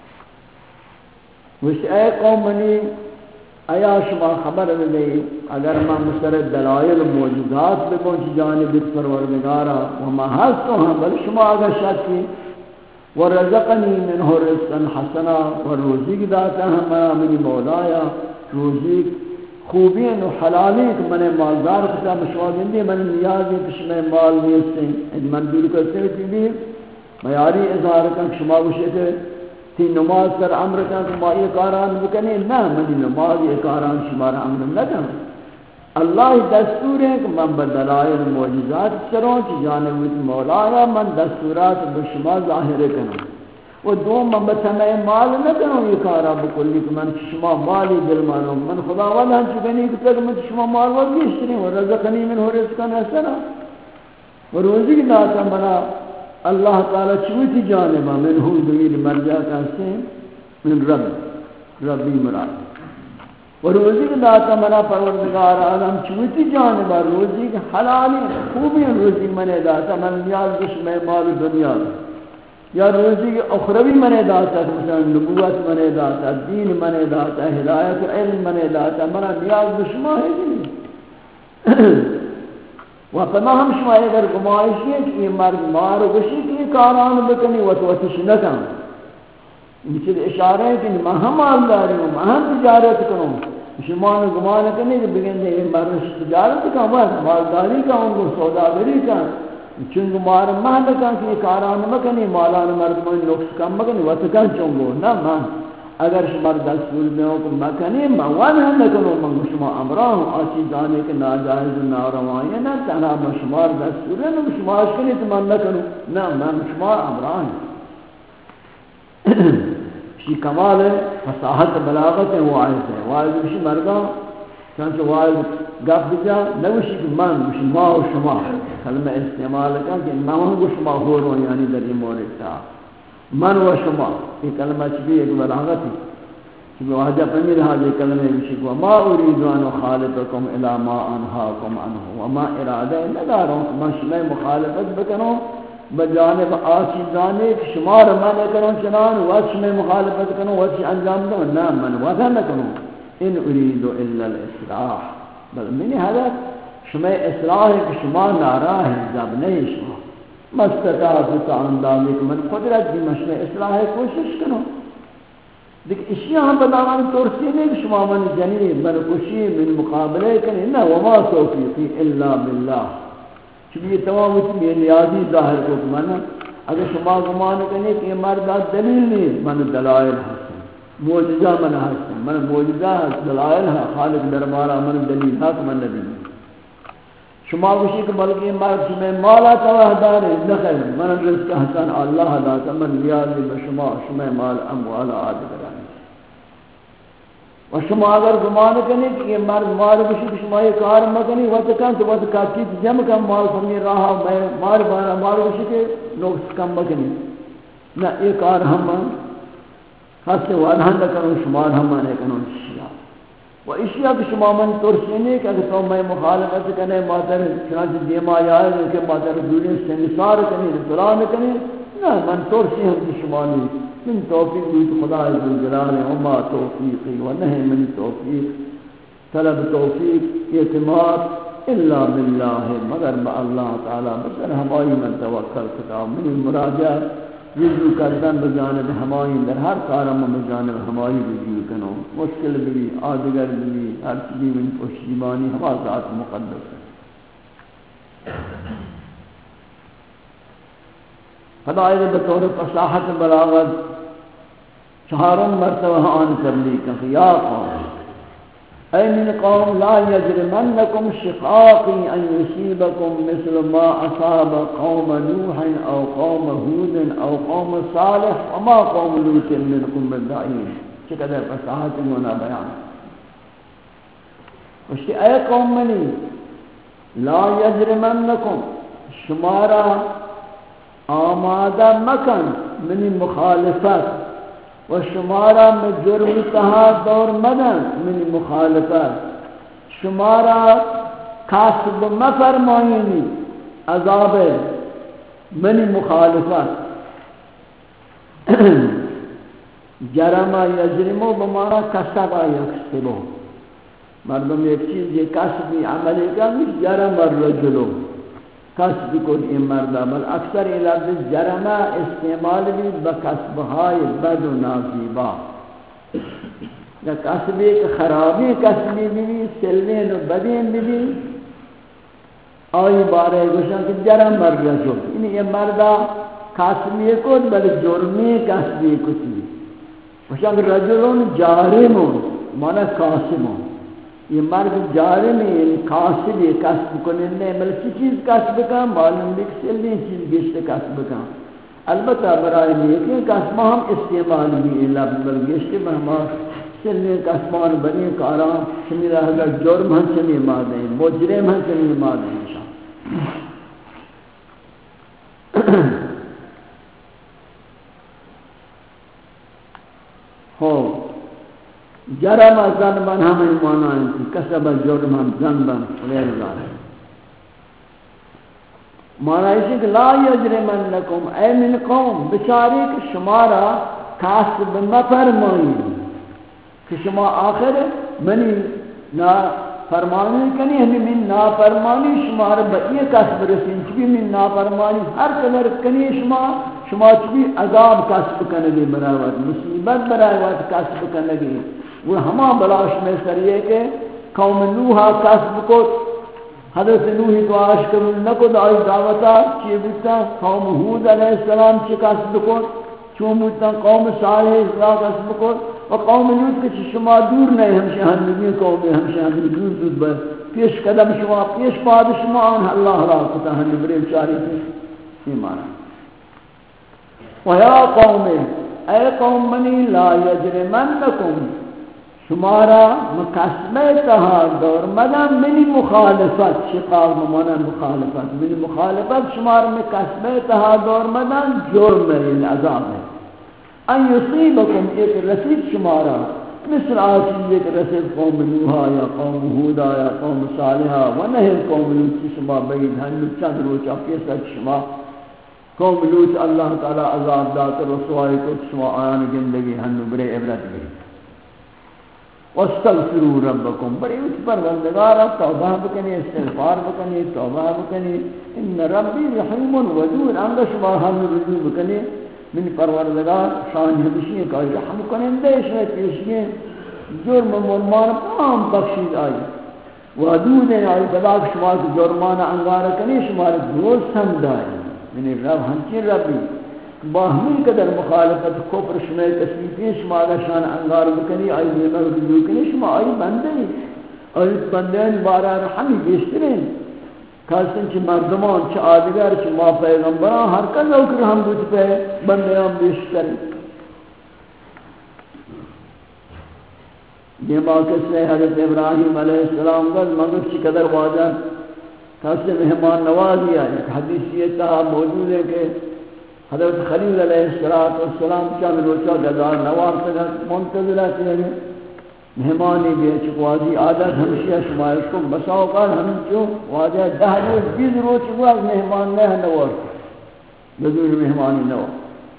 وش اے قوم منی آیا شما خبر دے اگر ما مسترد دلائل موجودات بکن چی جانب پروردگارا وما حسن ہم بل شما اگر شکی ورزقنی منہ رزقا حسنا وروزیق داتا ہمارا منی مولایا روزیق خوبین و حلالین کہ میں مالدار کتا مشواغن دی میں نیازی کش میں مال نیستیں من دور کرتے ہوئی بھی میاری اظہار کن شما گوشے کہ تی نماز کر عمر کن کہ ما یہ کاران بکنے نا منی نماز یہ کاران شمارا عمر نکن اللہ دستور ہے کہ من بدلائل معجزات سروں کی جانب مولانا من دستورات بشما ظاہر کرنا و دوم من بسمع مال نہ کروں یہ کارا بکلی کہ من شما مالی دل مانو من خدا والا چکنی کہ تک من شما مال و بیشتری و رزقنی من ہو رزقا حسنا و روزی کی داتا منا اللہ تعالی چوتی جانبا من ہو دمیر مرجع کہتے ہیں من رب ربی مراد و روزی کی داتا منا پروردگار عالم چوتی جانبا روزی کی حلالی خوبی روزی من داتا من نیاز کش میں مال دنیا یا روزی کی اخروی منے داتا مثلا نبوت منے داتا دین منے داتا ہدایت علم منے داتا منا نیاز بشما ہے جی وقتا ہم شما اگر گمائشی ہے کہ یہ مرد مارو بشی کہ یہ کاران بکنی وطوتش نکن مثل اشارہ ہے کہ میں ہم مالداری ہوں میں ہم تجارت کروں شما نے گمان کرنے کہ بگن دے یہ مرد تجارت کا مالداری کا ہوں سوداگری کا چونگو مار مہد کن کہ یہ کاران مکنی مالان مردمان نقص کم مکنی وطکن چونگو نا من اگر شما دستور میں ہوں کہ مکنی من وان ہم نکنو من شما امران ہوں آچی جانے کے ناجائز و ناروائیں نا تنہا من شما دستور ہے نا شما اشکنی تو من نکنو نا من شما امران شی کمال ہے فصاحت بلاغت ہے وائز ہے وائز بشی مردان چانچہ وائز گفت بجا نوشی کہ من بشی ما و شما کلمہ استعمال کن کہ من و شما ہو رو یعنی در این مورد تا من و شما یہ کلمہ چبی ایک بلاغت ہے چبی واجہ پمیر حاضر کلمہ بشی کہ ما اریدو ان خالقکم الى ما انہاکم عنہ وما ارادہ نداروں کہ من شما مخالفت بکنوں بجانب آسی جانے کہ شما رو من کروں چنان وقت شما مخالفت کنوں وقت انجام دوں نا من وقت نکنوں ان اریدو الا الاصلاح بل منی حضرت شما اصلاح ہے کہ شما ناراہ ہے جب نہیں شما مستطاعت تعاندامی کہ من قدرت بھی مشمع اصلاح ہے کوشش کرو لیکن اشیاء ہم بداوان ترسی نہیں کہ شما من جنی من کشی من مقابلے کریں نا وما توفیقی الا باللہ چونکہ یہ تمام یہ نیازی ظاہر کو کہ من اگر شما گمان کریں کہ یہ مردات دلیل نہیں من دلائل حسن موجزہ من حسن من موجزہ دلائل ہے خالق دربارہ من دلیل حق من نبی شما گوشی کہ بلکہ مرد شما مالا توہدار نخل من رزق حسن اللہ داتا من نیازی بشما شما مال اموال آدھ کرانی و شما اگر گمان کرنی کہ یہ مرد مال گوشی کہ شما یہ کار مکنی وقت کن تو وقت کاچیت جمع کم مال فرمی رہا میں مال بانا مال گوشی کہ نقص کم مکنی نا یہ کار ہم ہستے وعدہ نہ کرو شمار ہم مانے کنو اشیاء و اشیاء کہ شما من ترسینے کہ اگر تو میں مخالفت کرنے ماتر چنانچہ دیما یاد ہے کہ ماتر دولی سنسار کرنے اطلاع کرنے نا من ترسی ہم کی شمالی من توفیق بیت خدا عزیز جلال وما توفیقی و نہیں من توفیق طلب توفیق اعتماد الا باللہ مگر با اللہ تعالی بسر ہمائی من توکل کتاب من مراجعہ رجوع کردن بجانب ہمائی در ہر کارم بجانب ہمائی رجوع کنو مشکل بھی آدگر بھی ہر چیزی من پشتیبانی ہما ذات مقدس ہے خدای بطور فصاحت بلاغت چہارم مرتبہ آن کر لی کہ یا قوم اے من قوم لا یجرمنکم شقاقی ان یصیبکم مثل ما اصاب قوم نوح او قوم ہود او قوم صالح وما قوم لوط منکم بالبعید چقدر فصاحت ہونا بیان وشتی اے قوم منی لا یجرمنکم شمارا آمادہ مکن منی مخالفت و شمارا میں جرم تہا دور مدن منی مخالفت شمارا کاسب مفرمائنی عذاب منی مخالفت جرم یجرمو بمارا کسب یکسبو مردم ایک چیز یہ کسبی عملی کا نہیں جرم الرجلو کسب کو یہ مردہ بل اکثر یہ لفظ جرمہ استعمال بھی بکسبہائی بد و نازیبا یا کسبی کہ خرابی کسبی بھی سلوین و بدین بھی آئی بارے گوشن کہ جرم مرد شد یعنی یہ مردہ کسبی کو بل جرمی کسبی کو تھی گوشن کہ رجلون جارمون مانا کاسمون یہ مرد جارم ہے یعنی کاسب ہے کسب کننے بلکہ چیز کسب کا معلوم بھی سلوی چیز گشت کسب کا البتہ برای نیکی کسب ہم استعمال بھی لفظ بل گشت بہما سلوی کسبان بنی کارام شمی رہ گا جرم ہم چمی مادیں مجرم ہم چمی مادیں ہو جرم ذنبن ہمیں معنی ہیں کسب جرم ہم ذنبن غیر ذالک معنی ہے کہ لا یجرمنکم اے من قوم بچاری کہ شمارا کاسب مفرمائی کہ شما آخر منی نا فرمانی کنی ہمیں من نا فرمانی شمار بئی کاسب رسین چبی من نا فرمانی ہر قدر کنی شما شما چبی عذاب کاسب کنگی براوات مصیبت براوات کاسب کنگی وہ ہما بلاش میں سر یہ کہ قوم نوحا کسب کو حضرت نوحی تو آش قبول نکو دعائی دعوتا چی بکتا قوم حود علیہ السلام چی کسب کو چون بکتا قوم صالح اصلاح کسب کو و قوم لوط کے چی شما دور نہیں ہمشہ ہنگی قوم ہمشہ ہنگی دور دور بر پیش قدم شما پیش پاد شما آن اللہ را کتا ہنگی بریم چاری تھے ایمانا و یا قوم اے قوم منی لا یجرمنکم شمارا مقاسمہ تہا دور مدن منی مخالفت شقاق ممانا مخالفت منی مخالفت شمارا مقاسمہ تہا دور مدن جرم ہے عذاب ہے ان یصیبکم ایک رسید شمارا مثل آسی ایک رسید قوم نوحا یا قوم حودا یا قوم صالحا و نہیں قوم لوت شما بید ہنو چند روچا پیسا شما قوم لوت اللہ تعالی عذاب دات رسوائی کو شما آیان گندگی ہنو برے عبرت گئی واستغفروا ربکم بڑی اس پر بندگارا توبہ بکنی استغفار بکنی توبہ بکنی ان ربی رحیم ودود انگا شما ہم رجوع بکنی من پروردگار شان ہمشی کا رحم کنندے شما پیشگی جرم مرمان پام بخشید آئی ودود آئی بلاک شما جرمان انگار کنی شما دوست ہم دائی من رب ہمچین ربی باہمین قدر مخالفت کفر شمع تصویفی شما شان انگار بکنی آئی نیمہ رجوع کنی شما آئی بندے آئی بندین بارا رحمی بیشترین کہستن چی مردمان چی آدگر چی ما پیغمبران ہر کل اوکر ہم بود پہ بندیان بیشتر یہ موقع سے حضرت ابراہیم علیہ السلام کا مگر چی قدر واجہ کہستن مہمان نوازی آئی حدیثیت تہا موجود ہے کہ حضرت خلیل علیہ السلام چند روچہ گزار نوار تک منتظرہ تھے مہمانی بھی چکوازی عادت ہمشیہ شمائش کو بساوکان ہم چو واجہ دہ روز بیز روز چکواز مہمان نہ نوار بدون مہمانی نوار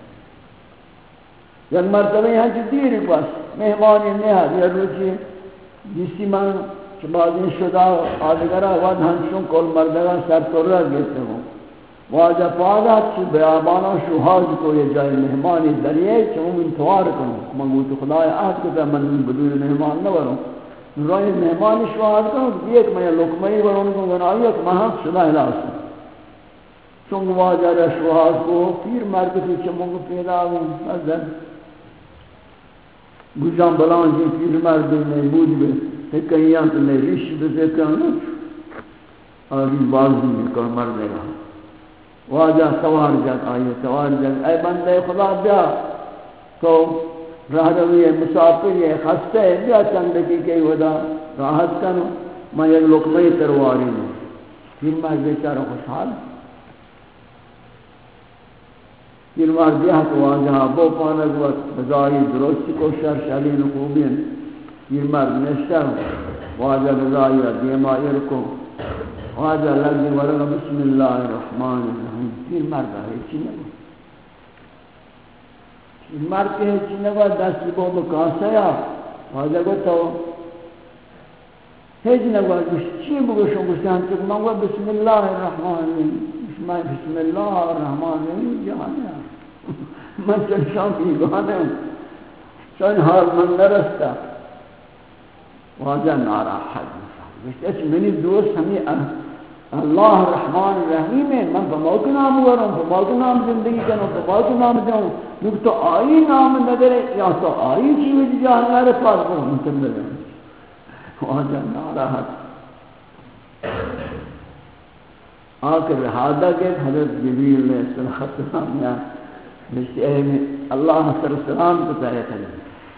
یک مرتبہ یہاں چی دیر بس مہمانی نہیں ہے روچی جسی من چبازی شدہ آدھگرہ ود ہنچوں کل مردگا سر تو رہ گیتے ہوں واجہ پادت چی بیابانا شوحاج کو یہ جائے مہمانی دریئے چون انتوار کروں منگو تو خدای آت کتا من بدون مہمان نہ وروں رائی مہمانی شوحاج کروں ایک میں لکمئی وروں کو گنائی ایک محق شدہ الاسم چون واجہ رہ شوحاج کو پیر مرد کی چمونگ پیدا ہوں نظر گجان بلان جی پیر مرد میں بود بے ایک کہیاں تو میں ریش بزے کرنا آگی بازی میں کر مردے گا واجہ سوار جات آئیے سوار جات اے بندے خدا بیا تو راہ روی مسافر ہے خستے ہے بیا چند کی کئی ودا راحت کنو میں یک لقمئی ترواری ہوں پھر میں بیچارہ خوشحال پھر میں بیا تو واجہ بو پانک وقت بزائی درستی کو شر شلین خوبین پھر میں نشتر واجہ بزائی دیمائی رکو واجہ لگی ورگا بسم اللہ الرحمن الرحیم پھر مرد ہے چینگو پھر مرد ہے چینگو دستی کو بکاسیا واجہ کو تو ہے چینگو چی بگوشوں گوشتی ہم چکو منگو بسم اللہ الرحمن الرحیم بسم اللہ الرحمن الرحیم جانے من چنشان کی گانے ہوں چن حال من نرستا واجہ ناراحت گوشتی اچھ منی دوست ہمیں اللہ الرحمن الرحیم ہے من بموت نام وروں بموت نام زندگی کروں بموت نام جاؤں لیکن تو آئی نام نگرے یا تو آئی چیز جہاں نارے پاس کو منتظر ہے واجہ ناراحت آخر رہادہ کے حضرت جبریل علیہ السلام یا اللہ صلی اللہ علیہ وسلم کو تاہے تھے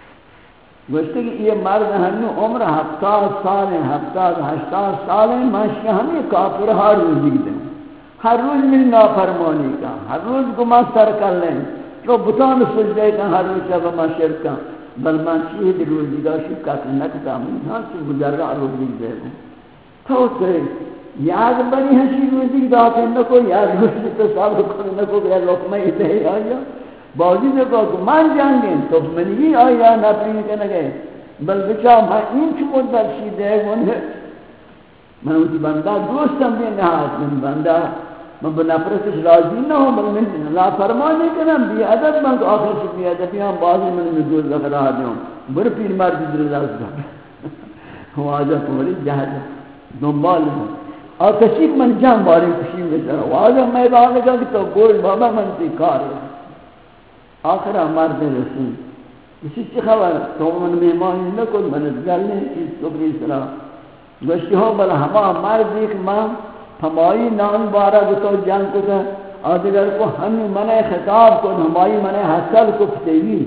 گوشتے کہ یہ مرد ہمیں عمر ہفتاد سال ہیں ہفتاد ہشتاد سال ہیں ماشکہ ہمیں کافر ہر روز دیکھ دیں ہر روز میں نافرمانی کا ہر روز گماں سر کر لیں تو بطان سجدے کا ہر روز شب ما شرکا بل من چیز روز دیگا شرکت نکتا من ہاں سے گزرگا روز دیکھ دے گا تو سے یاد بنی ہنسی روز دیکھ داتے نکو یاد روز دیکھ تو سال کو نکو کہ لکمہ ہی دے آیا باوجود ہے کہ من جانگیں تو من ہی آیا نپرین کے نگئے بل بچا میں انچ مدر شی دے گونے میں اسی بندہ دوستم بھی نہایت من بندہ من بنفرتش راضی نہ ہوں بل من لا فرمانی کنم بی عدد من تو آخر سے بی عدد ہم بازی من مجھول ذکر آ دوں بر پیر مردی در راز دار واجہ پوری جہد دنبال ہوں اور کشیب من جان باری کشیب میں سر واجہ میدان لگا کہ تو گوش بابا من تی کار ہے آخرہ مرد رسول اسی چی خبر تو من مہمانی نکل من اتگلنے اس صبری صلاح گوشتی ہو بل ہما مرد ایک ماں ہمائی نام بارا گتو جان کتا آدھگر کو ہمی منع خطاب کو ہمائی منع حسل کو فتیوی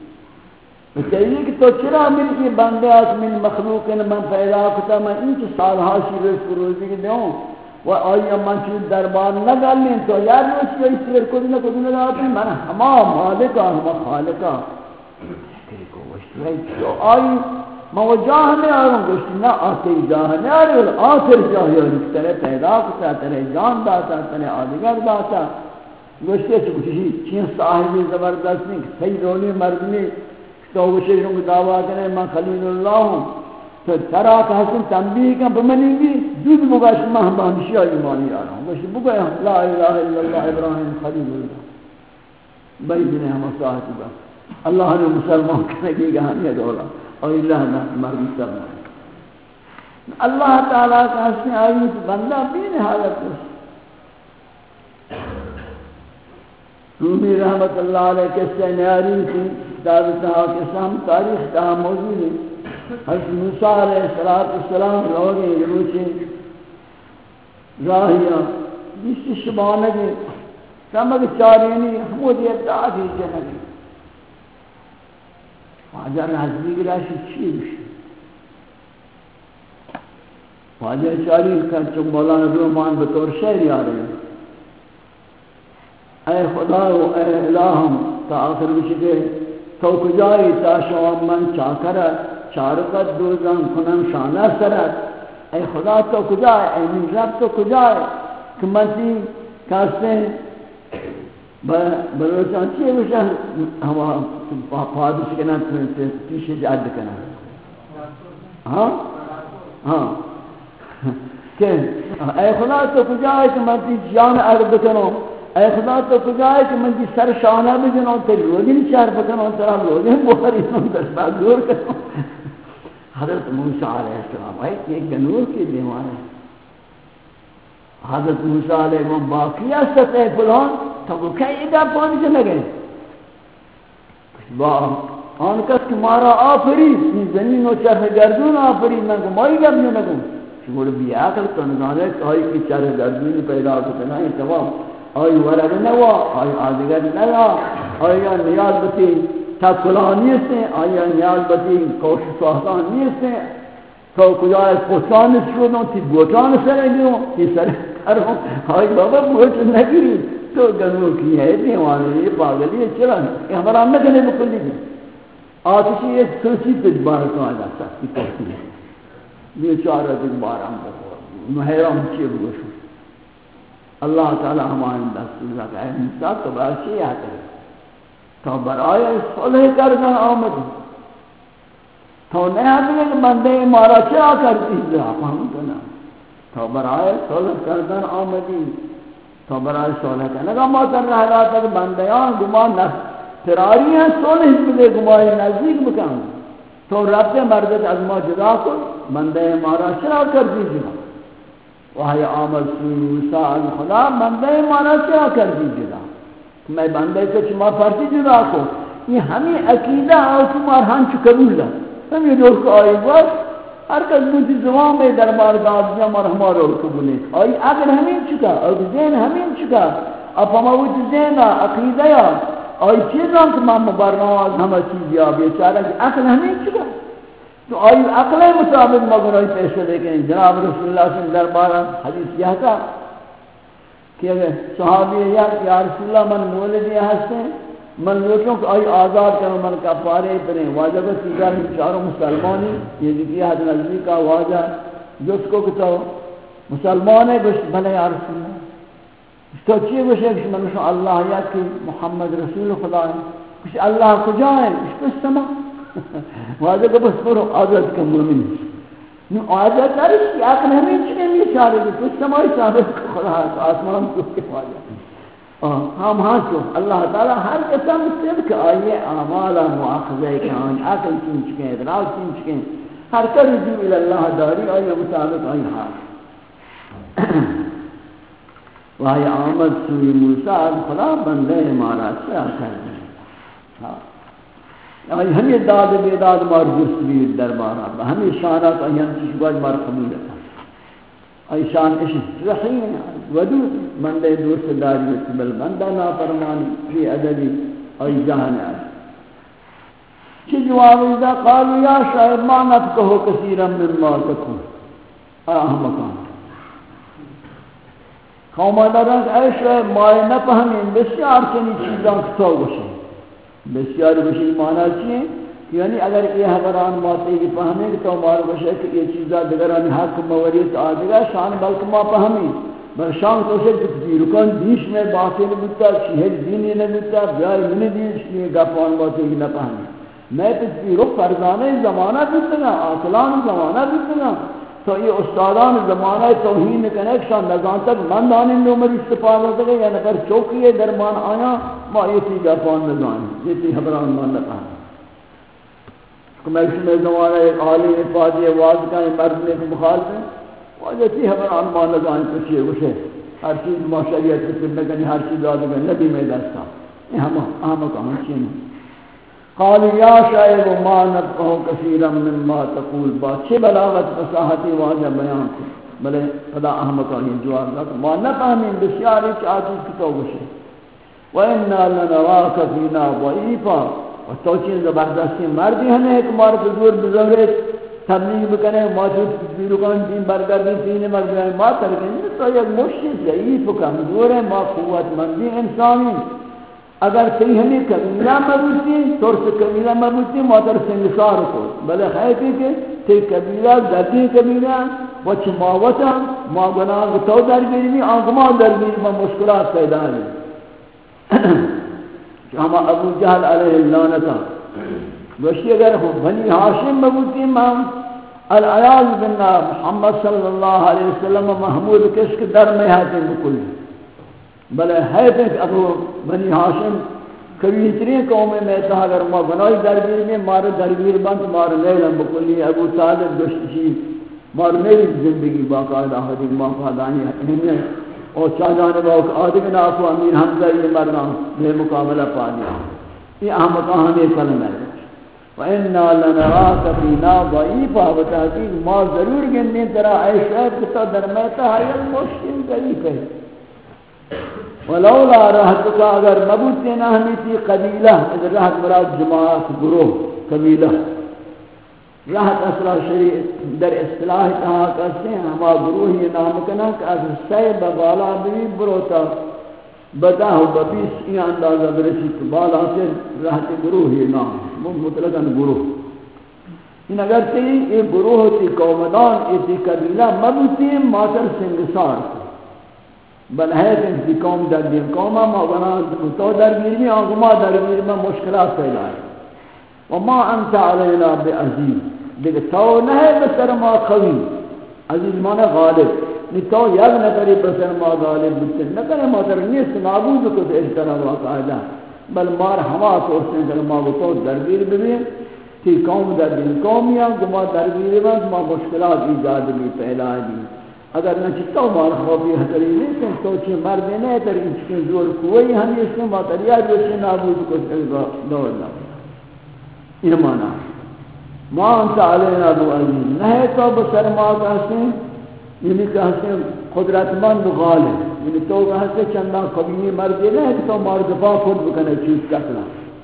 فتیوی کہ تو چرا مل کی بندے آس من مخلوق من پیدا کتا من انچ سالہا شیرش کو روزی کے دیوں و آیا من چود دربار نگلیں تو یار روچی یا اس لئے کود نہ کود نہ آتی من ہما مالکا ہما خالقا تیری کو وشتی ہے تو آئی من وہ جاہ میں آرہوں گوشتی نہ آتے جاہ میں آرہے ولی آخر جاہی آرہی ترے پیدا کتا ترے جان داتا ترے آدگر داتا گوشتی ہے چکوشی چین صاحبی زبردست نہیں صحیح رولی مردمی تو وہ شیروں کو دعویٰ کرنے من خلیل اللہ ہوں تو ترا کہ حسن تنبیہ کا بمنی بھی دود مگاش مہم ہمشی آئی مانی آ رہا ہوں گوشتی بگویا لا الہ الا اللہ ابراہیم خلیل اللہ بھائی جنہیں ہم صاحب با اللہ نے مسلمان کرنے کی کہانی دولا اور اللہ نے مرد مسلمان اللہ تعالیٰ کا حسن آئی بندہ بھی نحالت رومی رحمت اللہ علیہ قصہ نیاری تھی دارتہا قصہ ہم تاریخ تہا موجود ہے حضرت موسیٰ علیہ السلام روگے روچے راہیاں جس شبانگے سمجھ چارینی حمودی ابتعادی جنگی واجہ رہزی گراشی چی بشی واجہ چاری کا چک مولانا رومان بطور شہری آ رہے ہیں اے خدا و اے الہم تا آخر بچے تو کجائی تا شوام من چاکرہ چارکت دوزن کنم شانہ سرت اے خدا تو کجائی اے من رب تو کجائی کہ منتی کہتے ہیں بلوچان چیئے بشن ہوا پادش کنا پیشے جاد کنا ہاں ہاں کہ اے خدا تو کجائی کہ منتی جان عرب کنو اے خدا تو کجائے کہ من جی سر شانہ بجنوں تیری روزین چار بکنوں ترہ روزین بوہری ہوں دس بات دور کروں حضرت موسیٰ علیہ السلام ہے کہ ایک گنور کی دیوان ہے حضرت موسیٰ علیہ السلام باقیہ سطح پلان تو وہ کئی ادا پانی سے لگے آن کس کہ مارا آفری زمین و چرح گردون آفری میں کو مائی گرد نہیں لگوں شکر بھی آکل تو نظانے کہ آئی کی چرح گردونی پیدا کرتے ہیں تمام آئی ورد نوا آئی آدگر نوا آئی نیاز بتی تکلان نیستیں آئی نیاز بتی کوش سوحتان نیستیں تو کجای پوچان شدوں تی بوچان سرے دیوں تی سرے کروں آئی بابا بوچ نگیری تو گنو کی ہے دیوانے یہ پاگلی ہے چلا یہ ہمارا نکنے بکلی دی آتشی ایک سلسی تجبار کو آجا سکتی کرتی ہے بیچارہ تجبار ہم بکو محیرام چیئے بگوشو اللہ تعالی ہمارے دستور رکھا ہے موسیٰ تو براشی آتے ہیں تو برای صلح کردن آمد تو نہیں ہمیں کہ بندے مارا چرا کرتی ہے ہم کنا تو برای صلح کردن آمدی تو برای صلح کردن اگر موتر رہا تک بندیان گمان نفس فراری ہیں صلح بلے گمائی نزدیک بکن تو رب مردت از ما جدا کن بندے مارا چرا کرتی ہے وہی آمد سوی موسیٰ علیہ خدا بندے مانا کیا کر دی جدا میں بندے سے چما پرتی جدا کو یہ ہمیں عقیدہ اور تمہار ہنچ قبول ہے ہمیں لوگ کو آئی بس ہر کس مجھے زمان میں دربار داد دیا اور ہمارا قبول ہے آئی اگر ہمیں چکا اور ذہن ہمیں چکا اب ہمارا ذہن عقیدہ یا آئی چیزاں کہ میں مبرناز ہمیں چیز یا بیچارہ کہ عقل ہمیں چکا تو آئی عقل مطابق مگر آئی پیسے دیکھیں جناب رسول اللہ صلی اللہ علیہ وسلم دربارہ حدیث یہ تھا کہ اگر صحابی ہے یا رسول اللہ من مولد یہ ہستے من لوگوں کو آئی آزاد کرو من کا پارے پریں واجہ کو سیدھا چاروں مسلمانی یہ ذکری حد نظری کا واجہ جس کو کہتا ہو مسلمان ہے گوشت بھلے یا رسول اللہ تو چیئے گوشت کہ من شاء اللہ یا کہ محمد رسول خدا ہے کچھ اللہ کو جائیں اس پر سما واجہ کو بس پرو آزاد کا مومن نو آزاد کرش کی آقل ہمیں چکے نہیں چاہے گی کچھ سمائی ثابت خدا ہے آسمان کو کے واجہ ہم ہاں چو اللہ تعالی ہر قسم صدق آئیے اعمالا مؤاخذہ کہ ہم عقل چین چکے ہیں ادراک چین چکے ہیں ہر کر رجوع اللہ داری آئیے مطابق آئی حال وہی آمد سوی موسیٰ خدا بندے مارا چاہ کر دیں آئی ہمیں داد بیداد مار جست بھی دربارہ ہمیں شانات آئی ہم چیز باج مار قبول ہے آئی شان اشن رحیم ودود مندے دوست داریت بل مندہ نافرمانی فی عددی آئی جہان آئی چی جواب اذا قالوا یا شاید ما نفقہ کثیرا مما تکون احمقان قوم دارن اے شاید مائے نفہمین بسیار چنی چیزاں کتاو گوشیں بسیار بشی معنی چیئے یعنی اگر یہ حضران باتیں کی فہمیں تو مار بشے کہ یہ چیزاں دیگران حق موریت آدھگا شان بلک ما فہمیں بل شان تو سے رکن دیش میں باطل بودتا شہر دینی نبودتا بیائی منی دیش میں گفان باتیں کی نہ فہمیں میں تصویر فرزانے زمانہ بودتا آقلان زمانہ بودتا تو یہ استادان زمانہ توہین کنیکشن نظام تک مندان ان عمر استفادہ کرے یا نگر چوکی درمان آیا ما یہ تھی گفان نظام یہ تھی حبران مان لکھا کمیشن میں زمانہ ایک عالی افادی آواز کا مرد نے کو مخالف ہے واجہ تھی حبران مان نظام کچھے وشے ہر چیز ما شریعت کتب نکنی ہر چیز آدھگا نبی میں دستا یہ ہم آمد آمد چینی قالوا یا شاعر ما نفقه كثيرا مما تقول بات چه بلاغت فصاحتی واجہ بیان کو بلے خدا احمقانی جواب داد ما نفهمین بسیاری چاہتیز کتو بشے وَإِنَّا لَنَرَاكَ فِينَا ضَعِيفًا و تو چین زبردستی مردی ہمیں ایک مارد دور بزرگت تبلیغ بکنے موجود بیرکان دین برگردی تین مرگرین ما ترکنی تو یک مشتی ضعیف و کمزور ہے ما قوت مندی انسانی اگر تی ہمیں قبیلہ مبوتی ترس قبیلہ مبوتی ما تر سنگسار کو بلے خیلی کہ تی قبیلہ ذاتی قبیلہ وچ ماوتا ما گناہ تو درگیری میں آنگما درگیری میں مشکلات پیدا ہے ہما ابو جہل علیہ اللعنتا گوشتی اگر بنی ہاشم مبوتی مام العیاض باللہ محمد صلی اللہ علیہ وسلم محمود کس کے در میں ہے بکل بلے ہے کہ ابو بنی ہاشم کبھی اتنی قومیں میں تھا اگر ما بنائی درگیر میں مارے درگیر بند مارے نیلم بکلی ابو طالب گوشتی مارے نیل زندگی باقاعدہ حدیق مافادانی ہے اور چاہ جانب آدھگ ناکو امیر حمزہ یہ مردان میں مقابلہ پا دیا یہ احمد آہمی کلم ہے وَإِنَّا لَنَرَاكَ فِينَا ضَعِيفًا وَتَحْقِيقٍ ما ضرور گندیں ترا اے شاید کتا درمیتا ہے یہ مشکل ضعیف ہے وَلَوْلَا رَحْتُكَ اگر مبوتی نہ ہمیں تھی قبیلہ اگر رحت مراد جماعت گروہ قبیلہ رحت اصلہ شریع در اصطلاح کہا کرتے ہیں ہما گروہ یہ نام کنا کہ اگر سیب بالا بھی بروتا بدا ہو بپیس یہ اندازہ برسی کہ بالا سے رحت گروہ یہ نام مطلقاً گروہ ان اگر تی یہ گروہ تی قومدان یہ تی قبیلہ مبوتی ماتر سنگسار بل ہے کہ تی قوم در دین قومہ مغنا تو درگیر میں آنگما درگیر میں مشکلات پیدا ہے وما انت علینا بعزیز دیکھ تو نہیں بسر ما قوی عزیز مانا غالب نی تو یاد نکری بسر ما غالب بسر نکری ماتر نیست نابود کو تو اس طرح واقعہ بل مار ہوا سوچتے ہیں کہ ما تو درگیر بھی تی قوم در دین قومیاں گما درگیر میں ما مشکلات ایجاد بھی پہلا دی اگر نہ چتا مار خوفی ہتری نہیں تو چھ مرد نہیں تر اس کے زور کوئی ہم اس میں ماتریا جو سے نابود کو دور نہ یہ مانا ما انت علینا ابو عزیز نہیں تو بسر ما کہتے ہیں یعنی کہتے ہیں قدرت مند غالب یعنی تو کہتے ہیں چندہ قبیلی مردی نہیں تو مار دفاع خود بکنے چیز کتنا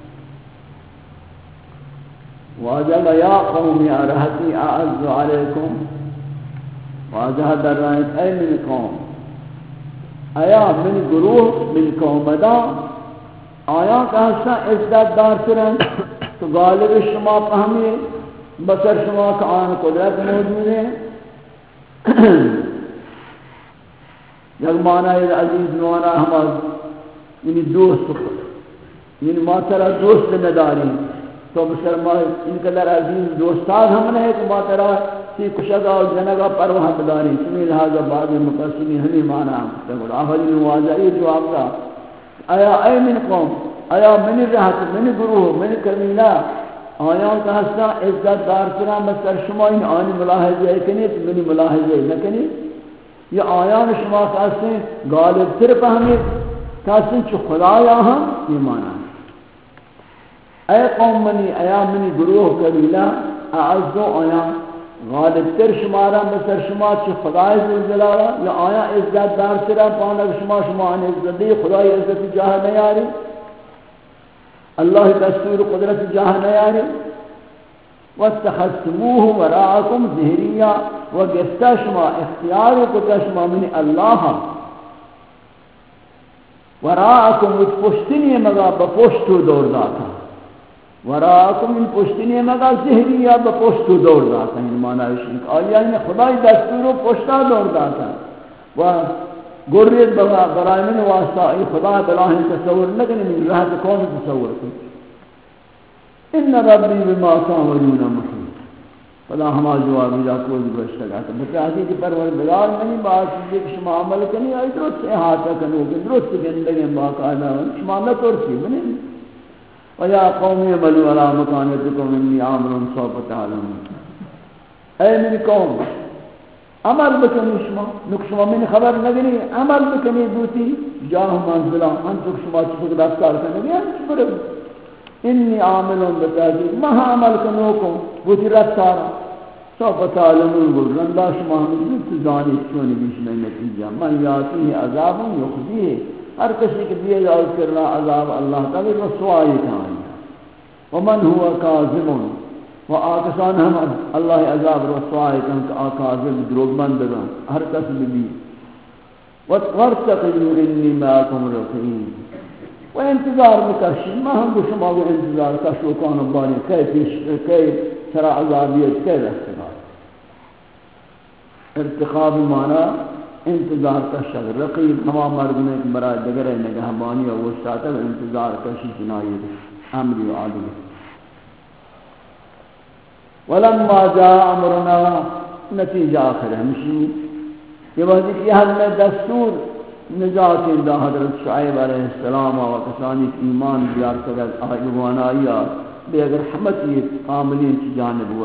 واجب یا قوم یا رہتی اعز علیکم واجہ در رائت اے من قوم آیا من گروہ من قومدہ آیا کہتے ہیں عزت دار سرن تو غالب شما پہمی بسر شما کا آن قدرت موجود ہے یک معنی عزیز نوانا ہمارا یعنی دوست یعنی ماترہ دوست نداری تو بسر ما ان قدر عزیز دوستان ہم نے کہ ماترہ سی کشگا و جنگا پروہ بداری سمی لہذا بعض مقصدی ہمیں معنی ہم آخری نوازعی جواب دا آیا اے من قوم آیا من رہت من گروہ من کمیلہ آیان کا حصہ عزت دار سرا مستر شما این آنی ملاحظہ کنید منی ملاحظہ نکنی یا آیان شما کہتے غالب تر پہمید کہتے چو خدایا ہم یہ مانا اے قوم منی ایا منی گروہ قبیلہ اعزو آیا غالب تر شمارا مستر شما چو خدای زلزلہ یا آیا عزت دار سرا پانک شما شما آنی عزت دی خدای عزت جاہ نیاری اللہ دستور قدرت جاہ نیاری واتخذتموه وراءکم ظہریہ وگفتا شما اختیار کتا شما من اللہ وراءکم وچ پشتنی مگا بپشتو دور داتا وراءکم ان پشتنی مگا ظہریہ بپشتو دور داتا ان معنی شرک آیا ان خدای دستور پشتا دور داتا و گرید بغا برای من واسطہ ای خدا بلاہن تصور نکنی من رہت کون تصور کی ان ربی بما تعملون محیط فلا ہما جواب جا کوئی گوشت لگاتا بتاتی کہ پروردگار منی بات چیزی کہ شما عمل کنی آئی درست احاطہ کنو کہ درست گندگی باقاعدہ شما نہ ترسی منی ویا قومی عملو علا مکانتکم انی عامل صوب تعلم اے من قوم عمل بکنی شما نک شما من خبر نگنی عمل بکنی بوتی جاہ منزلہ انتو شما چپک دفتار کنی انچ برد انی عاملون بتاجید مہا عمل کنوکم بوتی رفتارا سوف تعلمون بول رندہ شما ہمیں تزانی چونی بیش میں نتیجہ من یاتی عذاب یخزیه ہر کسی کے دیئے یاد کرنا عذاب اللہ تعالی رسوائی کھائیں ومن ہوا کاظم و آکسان ہم اللہ عذاب رسوائی کن کہ آکازل دروگ بند دن ہر کس بھی وَاتْغَرْتَقِلُوا إِنِّي مَاكُمْ رَقِيبٌ و انتظار بکشی ما ہم کو شما کو انتظار کشوکان بانی کئی پیش کئی سرا عذابیت کئی رستگار ارتقاب مانا انتظار کشک رقیب ہما مردنے کے برای دگر نگہبانی و وشتاتا و انتظار کشی جنائی امری و عالی ولما جاء امرنا نتیجہ آخر ہمشی یہ وقت کہ حد میں دستور نجات دا حضرت شعیب علیہ السلام و کسانی ایمان بیار کرد آئیوانائی بے اگر حمدی عاملین کی جانب ہوا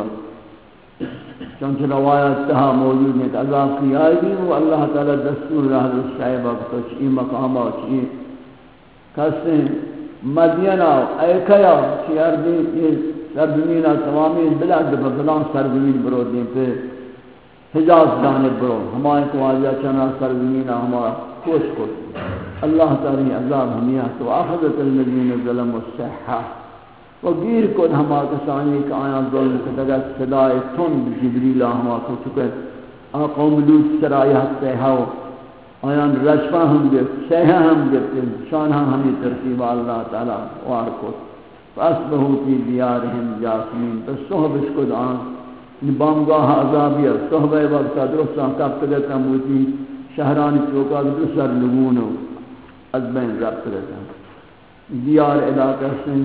چونچہ روایت تہا موجود ہے کہ عذاب کی آئی بھی وہ اللہ تعالی دستور حضرت شعیب کو چی مقامہ چی کسیں مدینہ ایکیا چی اردی سرزمینہ تمامی بلاد بلان سرزمین برو دیں پہ حجاز جانب برو ہمارے کو آجا چنا سرزمینہ ہمارا کوش کو اللہ تعالی عذاب ہمیہ تو اخذت الذین ظلم الصحہ و گیر کو ہما کسانی کہ آیا ظلم کتگا صدای تند جبریل ہما کو چکے قوم لوت سرائیہ سیحہ آیا رجفہ ہم گفت سیحہ ہم گفت شانہ ہمیں ترتیب اللہ تعالی وار کو فاسبہو فی دیارہم جاسمین تو صحبش کو دعان بامگاہ عذابیہ صحبہ وقت درستان کب تگتا موتی شہرانی چوکا دوسر لگونو از بین ربط رہتا دیار علاقہ سن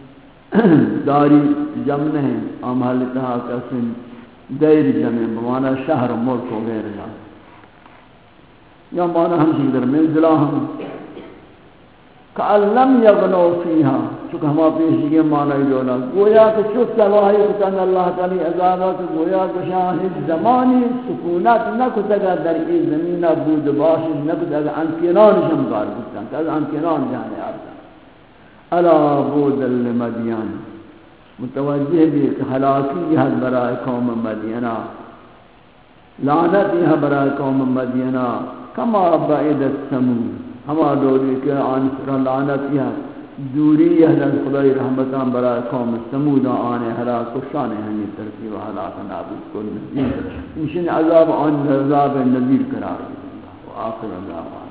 داری جمن ہے عمال اتحاق سن دیر جمن بمانا شہر ملک وغیرہ یا مانا ہم شکر منزلہ ہم کَأَلَّمْ يَغْنَوْا فِيهَا چونکہ ہما پیشی کے معنی دولا گویا کہ چک تواہی کتن اللہ تعالی عذابات گویا کہ شاہد زمانی سکونت نکتگا در ای زمینہ بود باشی نکتگا انکران شمکار کتن کہ از انکران جانے آتا الا بود المدین متوجہ بھی کہ حلاکی حد برائے قوم مدینہ لعنت یہ برائے قوم مدینہ کما بعیدت سمود ہما دوری کے آنسر لعنت یہ دوری اہل خدای رحمتان برای قوم سمود آنے حلاک و شان ہمی ترتیب حلاک نابود کو نزدین انشن عذاب آن عذاب نذیر قرار دیا و آخر عذاب آن